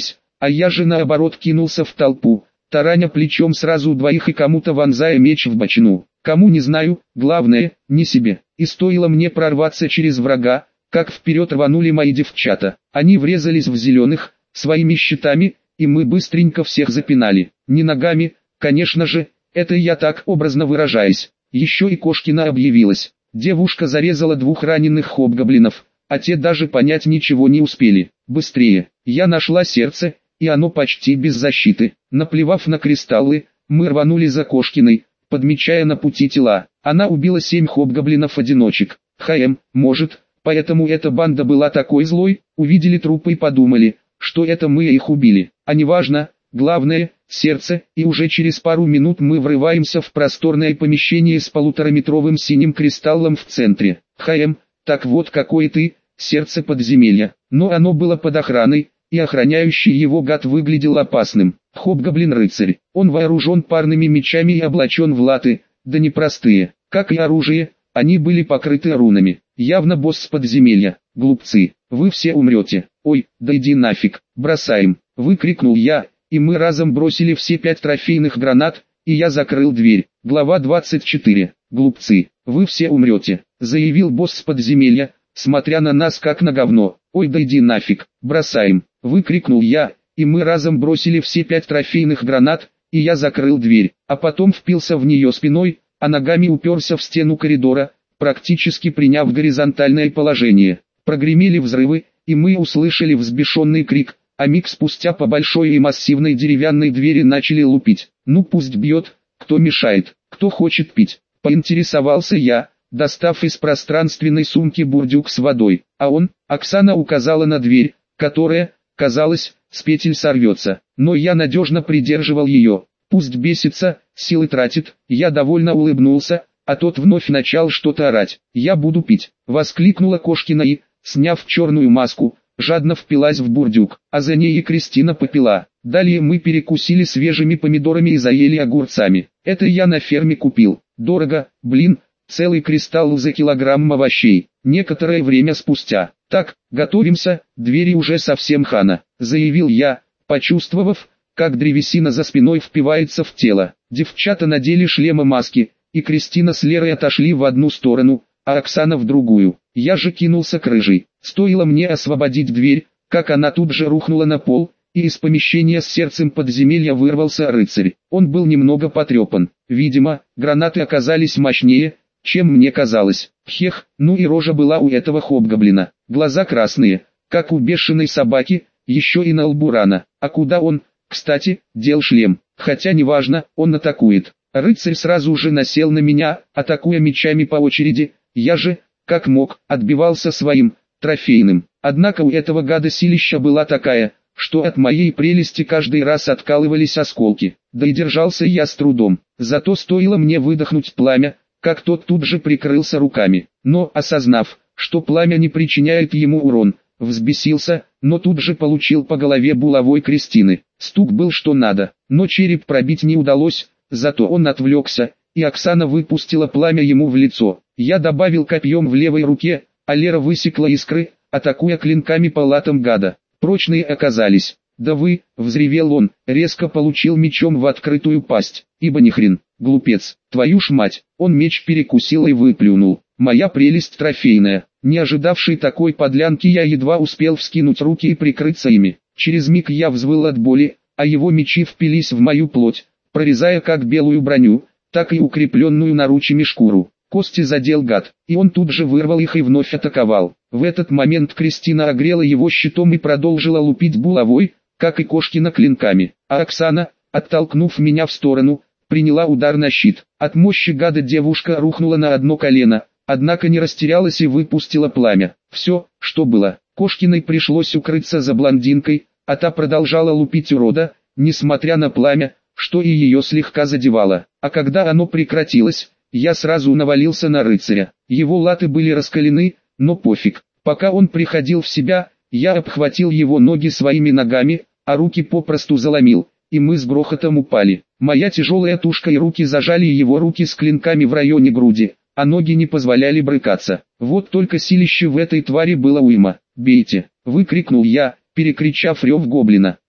а я же наоборот кинулся в толпу, тараня плечом сразу двоих и кому-то вонзая меч в бочину. Кому не знаю, главное, не себе. И стоило мне прорваться через врага, как вперед рванули мои девчата. Они врезались в зеленых, своими щитами, и мы быстренько всех запинали. Не ногами, конечно же, это я так образно выражаюсь. Еще и Кошкина объявилась. Девушка зарезала двух раненых хобгоблинов, а те даже понять ничего не успели. Быстрее. Я нашла сердце, и оно почти без защиты. Наплевав на кристаллы, мы рванули за Кошкиной, подмечая на пути тела. Она убила 7 хобгоблинов-одиночек. Может, поэтому эта банда была такой злой, увидели трупы и подумали, что это мы их убили. А неважно, главное, сердце, и уже через пару минут мы врываемся в просторное помещение с полутораметровым синим кристаллом в центре. Так вот какое ты, сердце подземелья. Но оно было под охраной, и охраняющий его гад выглядел опасным. Хобгоблин-рыцарь. Он вооружен парными мечами и облачен в латы, да не простые. Как и оружие, они были покрыты рунами. Явно босс подземелья. Глупцы, вы все умрете. Ой, да иди нафиг, бросаем. Выкрикнул я, и мы разом бросили все 5 трофейных гранат, и я закрыл дверь. Глава 24. Глупцы, вы все умрете, заявил босс подземелья, смотря на нас как на говно. Ой, да иди нафиг, бросаем. Выкрикнул я, и мы разом бросили все 5 трофейных гранат, и я закрыл дверь, а потом впился в нее спиной, а ногами уперся в стену коридора, практически приняв горизонтальное положение. Прогремели взрывы, и мы услышали взбешенный крик, а миг спустя по большой и массивной деревянной двери начали лупить. Ну пусть бьет, кто мешает, кто хочет пить, поинтересовался я, достав из пространственной сумки бурдюк с водой, а Оксана указала на дверь, которая, казалось, с петель сорвется, но я надежно придерживал ее. Пусть бесится, силы тратит, я довольно улыбнулся, а тот вновь начал что-то орать. «Я буду пить!» — воскликнула Кошкина и, сняв черную маску, жадно впилась в бурдюк, а за ней и Кристина попила. Далее мы перекусили свежими помидорами и заели огурцами. Это я на ферме купил. Дорого, блин, целый кристалл за килограмм овощей. Некоторое время спустя. «Так, готовимся, двери уже совсем хана», — заявил я, почувствовав, как древесина за спиной впивается в тело. Девчата надели шлемы-маски, и Кристина с Лерой отошли в одну сторону, а Оксана в другую. Я же кинулся к рыжей. Стоило мне освободить дверь, как она тут же рухнула на пол, и из помещения с сердцем подземелья вырвался рыцарь. Он был немного потрепан. Видимо, гранаты оказались мощнее, чем мне казалось. Ну и рожа была у этого хобгоблина. Глаза красные, как у бешеной собаки, еще и на лбу рана. А куда он, кстати, дел шлем? Хотя неважно, он атакует. Рыцарь сразу же насел на меня, атакуя мечами по очереди. Я же, как мог, отбивался своим, трофейным. Однако у этого гада силища была такая, что от моей прелести каждый раз откалывались осколки. Да и держался я с трудом. Зато стоило мне выдохнуть пламя, как тот тут же прикрылся руками. Но, осознав, что пламя не причиняет ему урон, взбесился, но тут же получил по голове булавой Кристины. Стук был что надо, но череп пробить не удалось, зато он отвлекся, и Оксана выпустила пламя ему в лицо. Я добавил копьем в левой руке, а Лера высекла искры, атакуя клинками по латам гада. Прочные оказались. «Да вы!» — взревел он, резко получил мечом в открытую пасть. «Ибо ни хрен, глупец, твою ж мать!» Он меч перекусил и выплюнул. Моя прелесть трофейная. Не ожидавший такой подлянки, я едва успел вскинуть руки и прикрыться ими. Через миг я взвыл от боли, а его мечи впились в мою плоть, прорезая как белую броню, так и укрепленную наручами шкуру. Кости задел гад, и он тут же вырвал их и вновь атаковал. В этот момент Кристина огрела его щитом и продолжила лупить булавой, как и Кошкина клинками. А Оксана, оттолкнув меня в сторону, приняла удар на щит. От мощи гада девушка рухнула на одно колено, однако не растерялась и выпустила пламя. Все, что было. Кошкиной пришлось укрыться за блондинкой, а та продолжала лупить урода, несмотря на пламя, что и ее слегка задевало. А когда оно прекратилось, я сразу навалился на рыцаря. Его латы были раскалены, но пофиг. Пока он приходил в себя, я обхватил его ноги своими ногами, а руки попросту заломил, и мы с грохотом упали. Моя тяжелая тушка и руки зажали его руки с клинками в районе груди, а ноги не позволяли брыкаться. Вот только силище в этой твари было уйма. «Бейте!» — выкрикнул я, перекричав рев гоблина.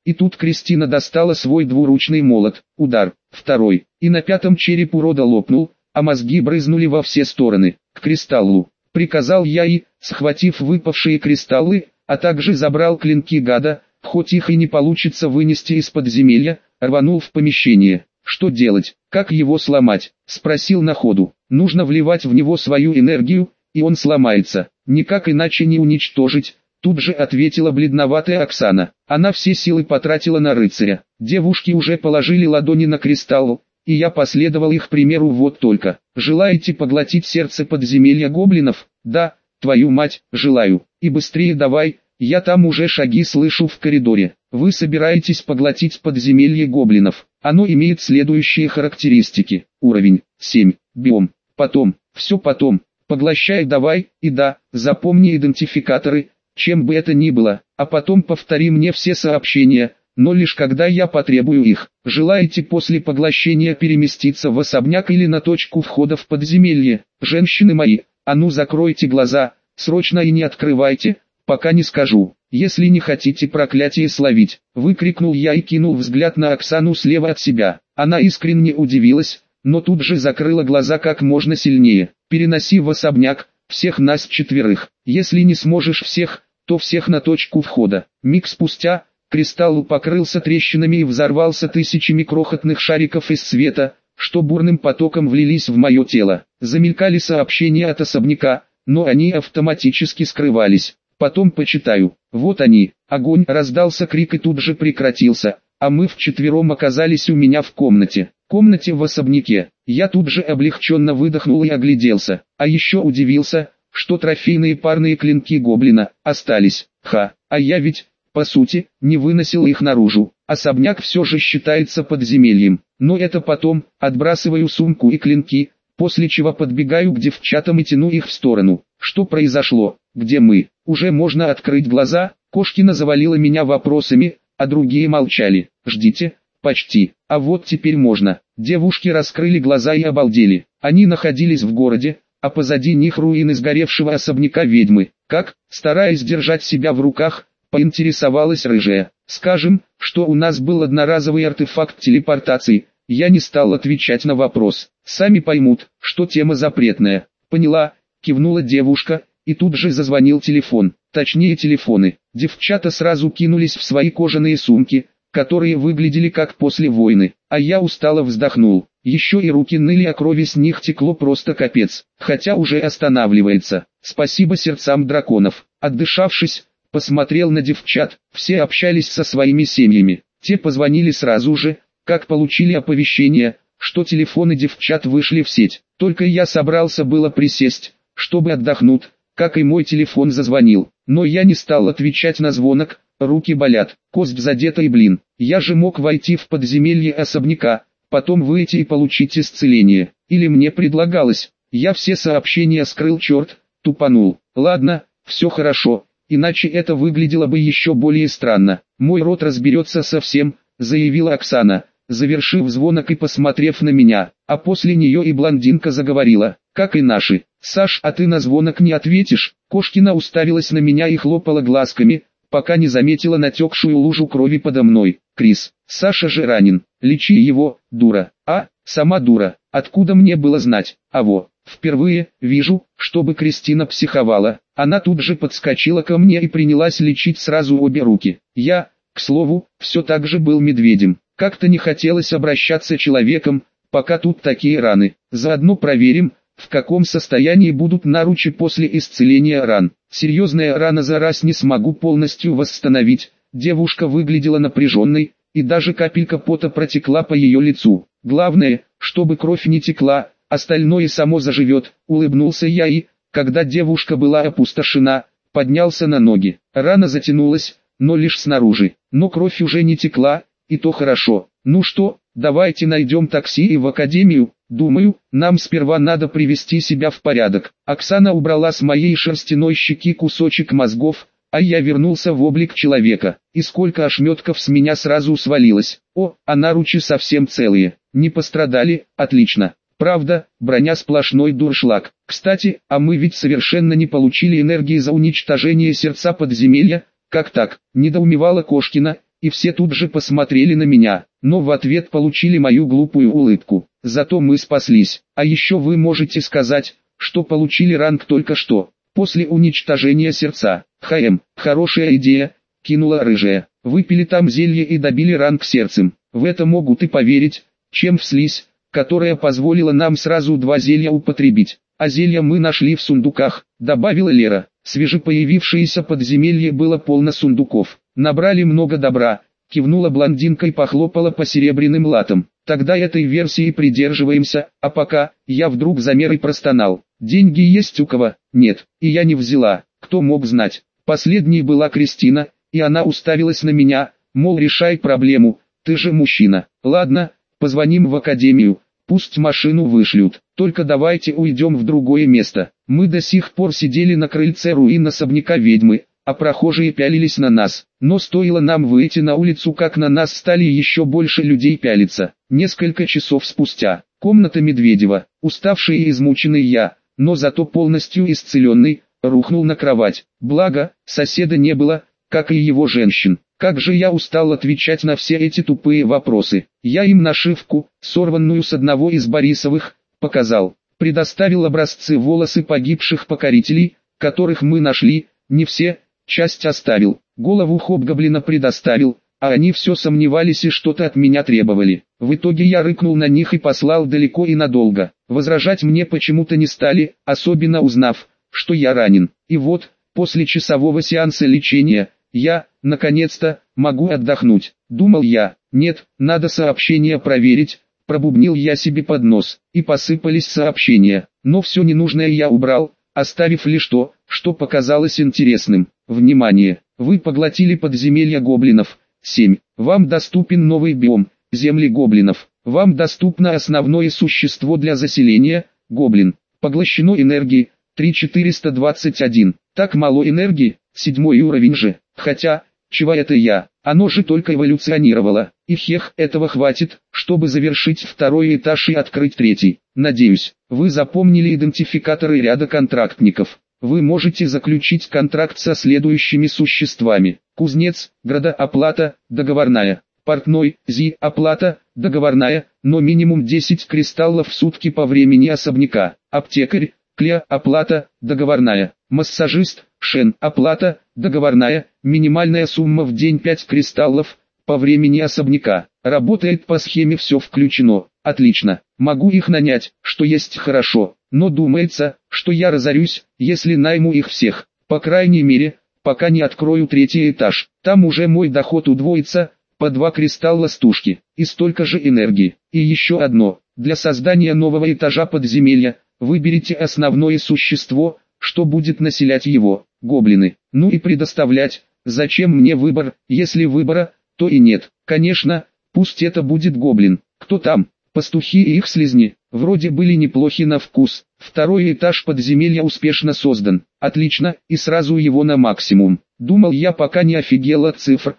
И тут Кристина достала свой двуручный молот. Удар, второй, и на пятом череп урода лопнул, а мозги брызнули во все стороны. К кристаллу, приказал я и, схватив выпавшие кристаллы, а также забрал клинки гада, хоть их и не получится вынести из подземелья, рванул в помещение. Что делать, как его сломать, спросил на ходу. Нужно вливать в него свою энергию, и он сломается, никак иначе не уничтожить. Тут же ответила бледноватая Оксана. Она все силы потратила на рыцаря. Девушки уже положили ладони на кристалл, и я последовал их примеру. Вот только. Желаете поглотить сердце подземелья гоблинов? Да, твою мать, желаю. И быстрее давай, я там уже шаги слышу в коридоре. Вы собираетесь поглотить подземелье гоблинов. Оно имеет следующие характеристики. Уровень 7, биом. Потом, все потом. Поглощай давай, и да, запомни идентификаторы, чем бы это ни было, а потом повтори мне все сообщения, но лишь когда я потребую их. Желаете после поглощения переместиться в особняк или на точку входа в подземелье? Женщины мои, а ну закройте глаза, срочно и не открывайте, пока не скажу. Если не хотите проклятие словить, выкрикнул я и кинул взгляд на Оксану слева от себя. Она искренне удивилась, но тут же закрыла глаза как можно сильнее. Переноси в особняк всех нас четверых. Если не сможешь всех, то всех на точку входа. Миг спустя, кристалл покрылся трещинами и взорвался тысячами крохотных шариков из света, что бурным потоком влились в мое тело. Замелькали сообщения от особняка, но они автоматически скрывались. Потом почитаю. Вот они. Огонь, раздался крик и тут же прекратился, а мы вчетвером оказались у меня в комнате. Комнате в особняке. Я тут же облегченно выдохнул и огляделся, а еще удивился, что трофейные парные клинки гоблина остались. А я ведь, по сути, не выносил их наружу. Особняк все же считается подземельем, но это потом. Отбрасываю сумку и клинки, после чего подбегаю к девчатам и тяну их в сторону. Что произошло? Где мы? Уже можно открыть глаза? Кошкина завалила меня вопросами, а другие молчали. Ждите. Почти. А вот теперь можно. Девушки раскрыли глаза и обалдели. Они находились в городе, а позади них руины сгоревшего особняка ведьмы. Как, стараясь держать себя в руках, поинтересовалась рыжая. Скажем, что у нас был одноразовый артефакт телепортации. Я не стал отвечать на вопрос. Сами поймут, что тема запретная. Поняла, кивнула девушка, и тут же зазвонил телефон. Точнее телефоны. Девчата сразу кинулись в свои кожаные сумки, которые выглядели как после войны, а я устало вздохнул. Еще и руки ныли, а крови с них текло просто капец, хотя уже останавливается. Спасибо сердцам драконов. Отдышавшись, посмотрел на девчат, все общались со своими семьями. Те позвонили сразу же, как получили оповещение, что телефоны девчат вышли в сеть. Только я собрался было присесть, чтобы отдохнуть, как и мой телефон зазвонил. Но я не стал отвечать на звонок, руки болят, кость задета и блин. Я же мог войти в подземелье особняка, потом выйти и получить исцеление. Или мне предлагалось. Я все сообщения скрыл, черт, тупанул. Ладно, все хорошо, иначе это выглядело бы еще более странно. Мой рот разберется со всем, заявила Оксана, завершив звонок и посмотрев на меня. А после нее и блондинка заговорила, как и наши. Саш, а ты на звонок не ответишь? Кошкина уставилась на меня и хлопала глазками, пока не заметила натекшую лужу крови подо мной. Крис, Саша же ранен, лечи его, дура. А, сама дура, откуда мне было знать? Впервые вижу, чтобы Кристина психовала. Она тут же подскочила ко мне и принялась лечить сразу обе руки. Я, к слову, все так же был медведем. Как-то не хотелось обращаться человеком, пока тут такие раны. Заодно проверим, в каком состоянии будут наручи после исцеления ран. Серьезная рана за раз не смогу полностью восстановить. Девушка выглядела напряженной, и даже капелька пота протекла по ее лицу. Главное, чтобы кровь не текла, остальное само заживет. Улыбнулся я и, когда девушка была опустошена, поднялся на ноги. Рана затянулась, но лишь снаружи. Но кровь уже не текла, и то хорошо. Ну что, давайте найдем такси и в академию. Думаю, нам сперва надо привести себя в порядок. Оксана убрала с моей шерстяной щеки кусочек мозгов, а я вернулся в облик человека. И сколько ошметков с меня сразу свалилось. О, а наручи совсем целые. Не пострадали, отлично. Правда, броня сплошной дуршлаг. Кстати, а мы ведь совершенно не получили энергии за уничтожение сердца подземелья. Как так? Недоумевала Кошкина, и все тут же посмотрели на меня, но в ответ получили мою глупую улыбку. Зато мы спаслись. А еще вы можете сказать, что получили ранг только что, после уничтожения сердца. Хорошая идея, кинула рыжая. Выпили там зелье и добили ранг сердцем. В это могут и поверить, чем в слизь, которая позволила нам сразу 2 зелья употребить. А зелья мы нашли в сундуках, добавила Лера. Свежепоявившееся подземелье было полно сундуков. Набрали много добра, кивнула блондинка и похлопала по серебряным латам. Тогда этой версии придерживаемся, а пока, я вдруг замер и простонал. Деньги есть у кого? Нет, и я не взяла, кто мог знать. Последней была Кристина, и она уставилась на меня, мол, решай проблему, ты же мужчина. Ладно, позвоним в академию, пусть машину вышлют, только давайте уйдем в другое место. Мы до сих пор сидели на крыльце руин особняка ведьмы, а прохожие пялились на нас. Но стоило нам выйти на улицу, как на нас стали еще больше людей пялиться. Несколько часов спустя, комната Медведева, уставший и измученный я, но зато полностью исцеленный, рухнул на кровать. Благо, соседа не было, как и его женщин. Как же я устал отвечать на все эти тупые вопросы. Я им нашивку, сорванную с одного из Борисовых, показал. Предоставил образцы волосы погибших покорителей, которых мы нашли, не все, часть оставил. Голову хобгоблина предоставил, а они все сомневались и что-то от меня требовали. В итоге я рыкнул на них и послал далеко и надолго. Возражать мне почему-то не стали, особенно узнав, что я ранен. И вот, после часового сеанса лечения, я, наконец-то, могу отдохнуть. Думал я, нет, надо сообщения проверить, пробубнил я себе под нос, и посыпались сообщения. Но все ненужное я убрал, оставив лишь то, что показалось интересным. Внимание! Вы поглотили подземелья гоблинов. 7. Вам доступен новый биом, земли гоблинов. Вам доступно основное существо для заселения, гоблин. Поглощено энергии, 3421. Так мало энергии, 7-й уровень же. Хотя, чего это я? Оно же только эволюционировало. И этого хватит, чтобы завершить 2-й этаж и открыть 3-й. Надеюсь, вы запомнили идентификаторы ряда контрактников. Вы можете заключить контракт со следующими существами. Кузнец, градооплата, договорная. Портной, оплата, договорная, но минимум 10 кристаллов в сутки по времени особняка. Аптекарь, оплата, договорная. Массажист, оплата, договорная, минимальная сумма в день 5 кристаллов, по времени особняка. Работает по схеме «все включено». Отлично, могу их нанять, что есть хорошо, но думается, что я разорюсь, если найму их всех. По крайней мере, пока не открою 3-й этаж. Там уже мой доход удвоится, по 2 кристалла стушки, и столько же энергии. И еще одно, для создания нового этажа подземелья, выберите основное существо, что будет населять его, гоблины. Ну и предоставлять, зачем мне выбор, если выбора, то и нет. Конечно, пусть это будет гоблин. Кто там? Пастухи и их слизни, вроде были неплохи на вкус. 2-й этаж подземелья успешно создан. Отлично, и сразу его на максимум. Думал я, пока не офигел от цифр.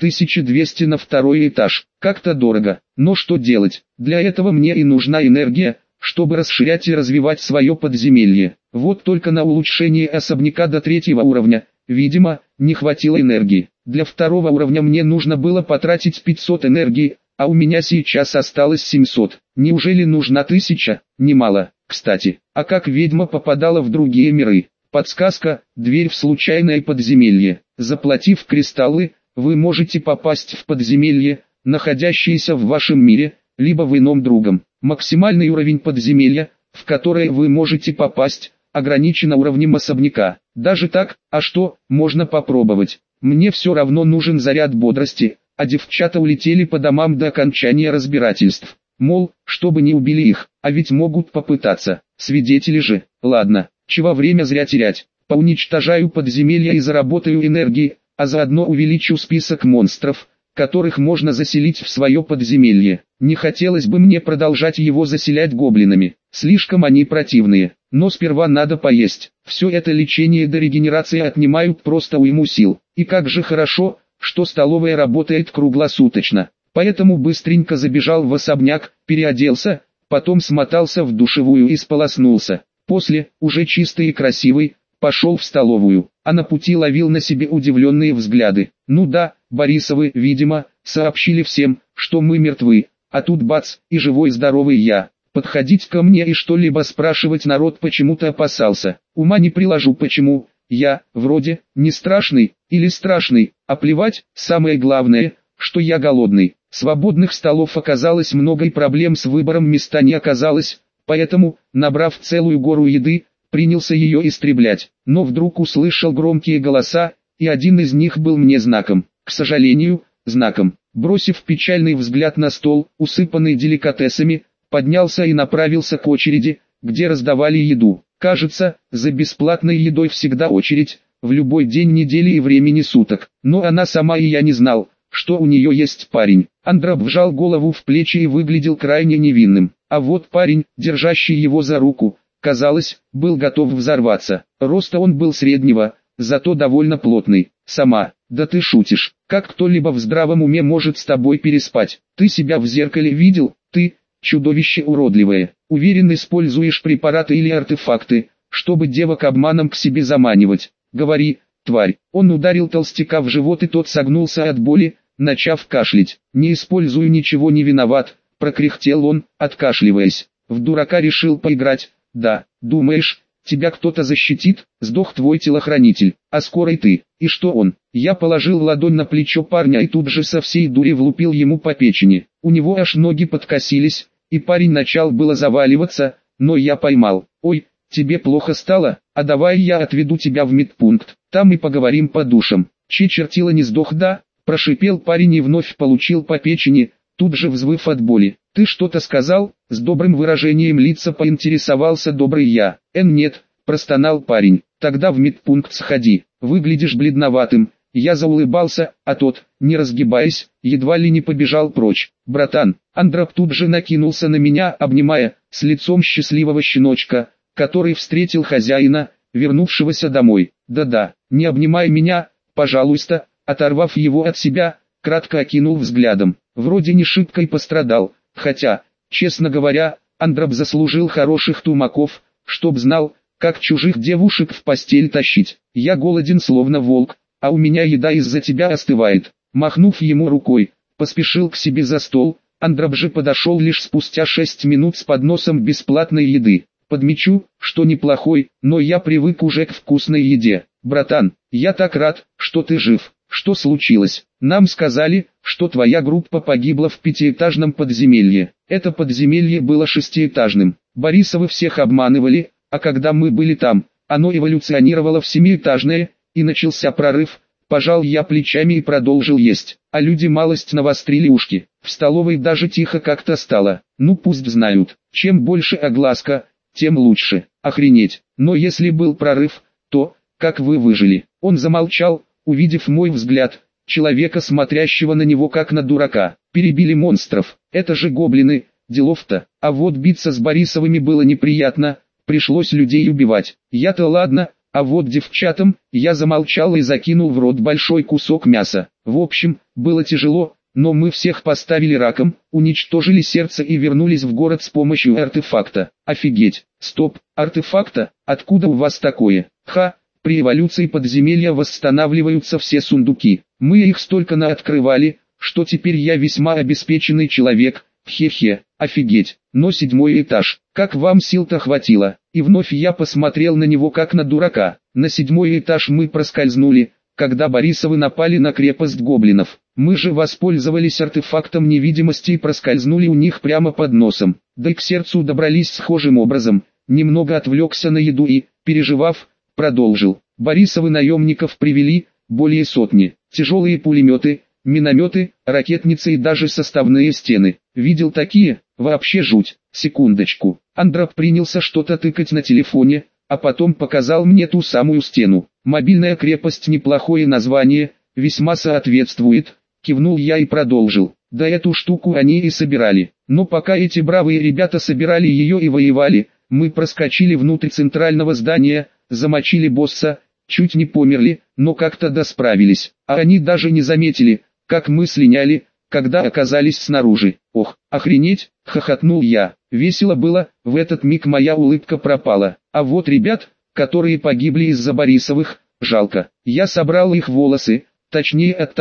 3200 на 2-й этаж. Как-то дорого. Но что делать? Для этого мне и нужна энергия, чтобы расширять и развивать свое подземелье. Вот только на улучшение особняка до 3-го уровня, видимо, не хватило энергии. Для 2-го уровня мне нужно было потратить 500 энергии, а у меня сейчас осталось 700. Неужели нужна 1000? Немало. Кстати, а как ведьма попадала в другие миры? Подсказка: дверь в случайное подземелье. Заплатив кристаллы, вы можете попасть в подземелье, находящееся в вашем мире, либо в ином другом. Максимальный уровень подземелья, в которое вы можете попасть, ограничен уровнем особняка. Даже так, а что, можно попробовать. Мне все равно нужен заряд бодрости, а девчата улетели по домам до окончания разбирательств. Мол, чтобы не убили их, а ведь могут попытаться. Свидетели же. Ладно, чего время зря терять. Поуничтожаю подземелья и заработаю энергии, а заодно увеличу список монстров, которых можно заселить в свое подземелье. Не хотелось бы мне продолжать его заселять гоблинами. Слишком они противные. Но сперва надо поесть. Все это лечение до регенерации отнимают просто уйму сил. И как же хорошо, что столовая работает круглосуточно. Поэтому быстренько забежал в особняк, переоделся, потом смотался в душевую и сполоснулся. После, уже чистый и красивый, пошел в столовую, а на пути ловил на себе удивленные взгляды. Ну да, Борисовы, видимо, сообщили всем, что мы мертвы, а тут бац, и живой-здоровый я. Подходить ко мне и что-либо спрашивать народ почему-то опасался. Ума не приложу почему. Я, вроде, не страшный, или страшный, а плевать, самое главное, что я голодный. Свободных столов оказалось много и проблем с выбором места не оказалось, поэтому, набрав целую гору еды, принялся ее истреблять. Но вдруг услышал громкие голоса, и один из них был мне знаком. К сожалению, знаком. Бросив печальный взгляд на стол, усыпанный деликатесами, поднялся и направился к очереди, где раздавали еду. Кажется, за бесплатной едой всегда очередь, в любой день недели и времени суток. Но она сама и я не знал, что у нее есть парень. Андроп вжал голову в плечи и выглядел крайне невинным. А вот парень, держащий его за руку, казалось, был готов взорваться. Роста он был среднего, зато довольно плотный. Сама, да ты шутишь, как кто-либо в здравом уме может с тобой переспать? Ты себя в зеркале видел? Ты, чудовище уродливое, уверен, используешь препараты или артефакты, чтобы девок обманом к себе заманивать. Говори, тварь. Он ударил толстяка в живот и тот согнулся от боли, начав кашлять. Не использую ничего, не виноват, прокряхтел он, откашливаясь. В дурака решил поиграть. Да, думаешь, тебя кто-то защитит? Сдох твой телохранитель, а скоро и ты. И что он? Я положил ладонь на плечо парня и тут же со всей дури влупил ему по печени. У него аж ноги подкосились, и парень начал было заваливаться, но я поймал. Ой, тебе плохо стало? А давай я отведу тебя в медпункт, там и поговорим по душам. Чертила не сдох, да? Прошипел парень и вновь получил по печени, тут же взвыв от боли. Ты что-то сказал? С добрым выражением лица поинтересовался добрый я. Нет, простонал парень. Тогда в медпункт сходи, выглядишь бледноватым. Я заулыбался, а тот, не разгибаясь, едва ли не побежал прочь. Братан, Андроп тут же накинулся на меня, обнимая, с лицом счастливого щеночка, который встретил хозяина, вернувшегося домой. Да-да, не обнимай меня, пожалуйста. Оторвав его от себя, кратко окинул взглядом. Вроде не шибко и пострадал, хотя, честно говоря, Андроп заслужил хороших тумаков, чтоб знал, как чужих девушек в постель тащить. Я голоден словно волк, а у меня еда из-за тебя остывает. Махнув ему рукой, поспешил к себе за стол. Андроп же подошел лишь спустя 6 минут с подносом бесплатной еды. Подмечу, что неплохой, но я привык уже к вкусной еде. Братан, я так рад, что ты жив. Что случилось? Нам сказали, что твоя группа погибла в 5-этажном подземелье. Это подземелье было 6-этажным. Борисовы всех обманывали, а когда мы были там, оно эволюционировало в 7-этажное, и начался прорыв. Пожал я плечами и продолжил есть. А люди малость навострили ушки. В столовой даже тихо как-то стало. Ну пусть знают, чем больше огласка, тем лучше. Охренеть. Но если был прорыв, то, как вы выжили? Он замолчал, увидев мой взгляд, человека, смотрящего на него как на дурака. Перебили монстров, это же гоблины, делов-то. А вот биться с Борисовыми было неприятно, пришлось людей убивать. Я-то ладно, а вот девчатам, я замолчал и закинул в рот большой кусок мяса. В общем, было тяжело, но мы всех поставили раком, уничтожили сердце и вернулись в город с помощью артефакта. Офигеть, стоп, артефакта, откуда у вас такое? Ха! При эволюции подземелья восстанавливаются все сундуки. Мы их столько наоткрывали, что теперь я весьма обеспеченный человек. Хе-хе, офигеть. Но 7-й этаж, как вам сил-то хватило? И вновь я посмотрел на него как на дурака. На 7-й этаж мы проскользнули, когда Борисовы напали на крепость гоблинов. Мы же воспользовались артефактом невидимости и проскользнули у них прямо под носом. Да и к сердцу добрались схожим образом. Немного отвлекся на еду и, переживав, продолжил. Борисовы наемников привели, более 100. Тяжелые пулеметы, минометы, ракетницы и даже составные стены. Видел такие? Вообще жуть. Секундочку. Андроп принялся что-то тыкать на телефоне, а потом показал мне ту самую стену. Мобильная крепость — неплохое название, весьма соответствует. Кивнул я и продолжил. Да эту штуку они и собирали. Но пока эти бравые ребята собирали ее и воевали, мы проскочили внутрь центрального здания, замочили босса, чуть не померли, но как-то досправились. А они даже не заметили, как мы слиняли, когда оказались снаружи. Ох, охренеть, хохотнул я. Весело было, в этот миг моя улыбка пропала. А вот ребят, которые погибли из-за Борисовых, жалко. Я собрал их волосы, точнее от того,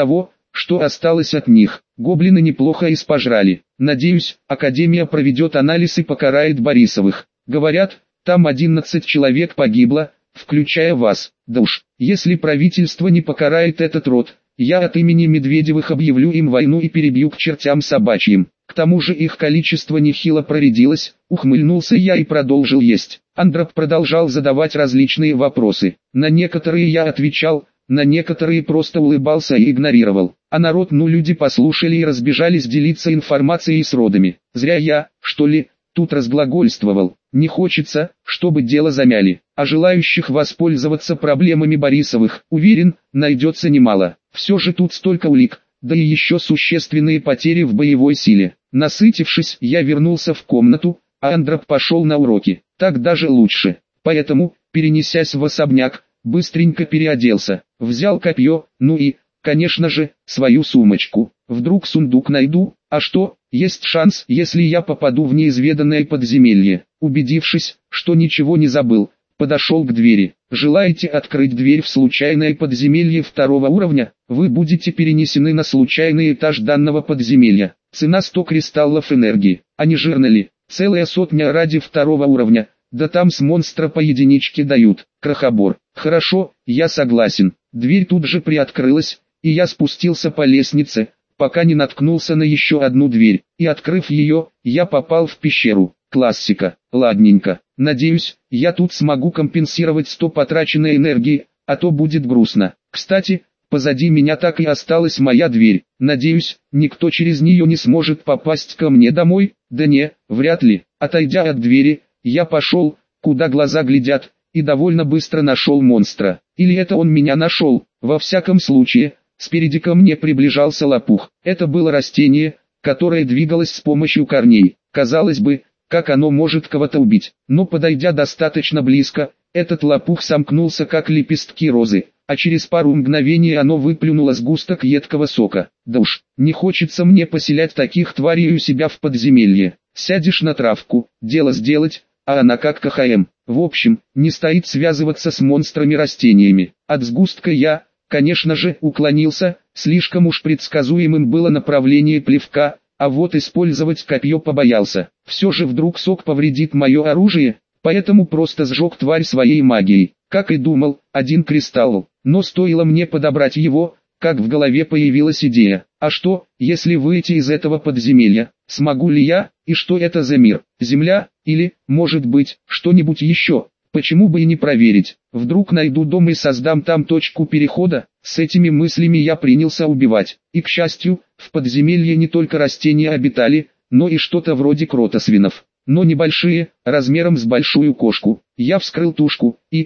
что осталось от них. Гоблины неплохо испожрали. Надеюсь, Академия проведет анализ и покарает Борисовых. Говорят, там 11 человек погибло, включая вас. Да уж, если правительство не покарает этот род, я от имени Медведевых объявлю им войну и перебью к чертям собачьим. К тому же их количество нехило проредилось, ухмыльнулся я и продолжил есть. Андроп продолжал задавать различные вопросы. На некоторые я отвечал, на некоторые просто улыбался и игнорировал. А народ, люди послушали и разбежались делиться информацией с родами. Зря я, что ли, тут разглагольствовал. Не хочется, чтобы дело замяли. А желающих воспользоваться проблемами Борисовых, уверен, найдется немало. Все же тут столько улик, да и еще существенные потери в боевой силе. Насытившись, я вернулся в комнату, а Андроп пошел на уроки. Так даже лучше. Поэтому, перенесясь в особняк, быстренько переоделся, взял копье, и, конечно же, свою сумочку. Вдруг сундук найду, а что, есть шанс, если я попаду в неизведанное подземелье. Убедившись, что ничего не забыл, подошел к двери. Желаете открыть дверь в случайное подземелье 2-го уровня? Вы будете перенесены на случайный этаж данного подземелья. Цена 100 кристаллов энергии. А не жирно ли? Целая сотня ради 2-го уровня. Да там с монстра по единичке дают. Крохобор. Хорошо, я согласен. Дверь тут же приоткрылась, и я спустился по лестнице, пока не наткнулся на еще одну дверь. И открыв ее, я попал в пещеру. Классика. Ладненько. Надеюсь, я тут смогу компенсировать 100 потраченной энергии, а то будет грустно. Кстати, позади меня так и осталась моя дверь. Надеюсь, никто через нее не сможет попасть ко мне домой. Да не, вряд ли. Отойдя от двери, я пошел, куда глаза глядят, и довольно быстро нашел монстра. Или это он меня нашел? Во всяком случае, спереди ко мне приближался лопух. Это было растение, которое двигалось с помощью корней. Казалось бы, как оно может кого-то убить? Но подойдя достаточно близко, этот лопух сомкнулся как лепестки розы, а через пару мгновений оно выплюнуло сгусток едкого сока. Да уж, не хочется мне поселять таких тварей у себя в подземелье. Сядешь на травку, дело сделать, а она как КХМ. В общем, не стоит связываться с монстрами-растениями. От сгустка я, конечно же, уклонился, слишком уж предсказуемым было направление плевка, а вот использовать копье побоялся. Все же вдруг сок повредит мое оружие, поэтому просто сжег тварь своей магией. Как и думал, 1 кристалл. Но стоило мне подобрать его, как в голове появилась идея. А что, если выйти из этого подземелья? Смогу ли я? И что это за мир? Земля? Или, может быть, что-нибудь еще? Почему бы и не проверить? Вдруг найду дом и создам там точку перехода? С этими мыслями я принялся убивать. И к счастью, в подземелье не только растения обитали, но и что-то вроде кротосвинов. Но небольшие, размером с большую кошку. Я вскрыл тушку, и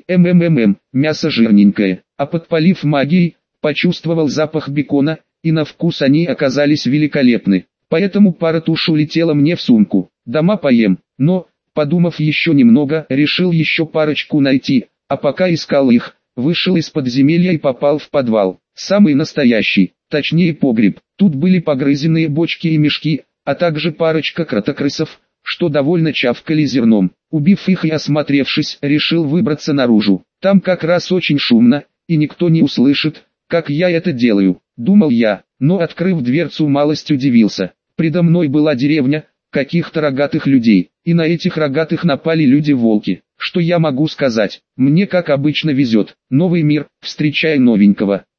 мясо жирненькое. А подпалив магией, почувствовал запах бекона, и на вкус они оказались великолепны. Поэтому пара туш улетела мне в сумку. Дома поем, но, подумав еще немного, решил еще парочку найти, а пока искал их, вышел из подземелья и попал в подвал. Самый настоящий, точнее погреб. Тут были погрызенные бочки и мешки, а также парочка кротокрысов, что довольно чавкали зерном. Убив их и осмотревшись, решил выбраться наружу. Там как раз очень шумно, и никто не услышит, как я это делаю, думал я, но открыв дверцу, малость удивился. Предо мной была деревня, каких-то рогатых людей, и на этих рогатых напали люди-волки. Что я могу сказать? Мне как обычно везет. Новый мир, встречай новенького.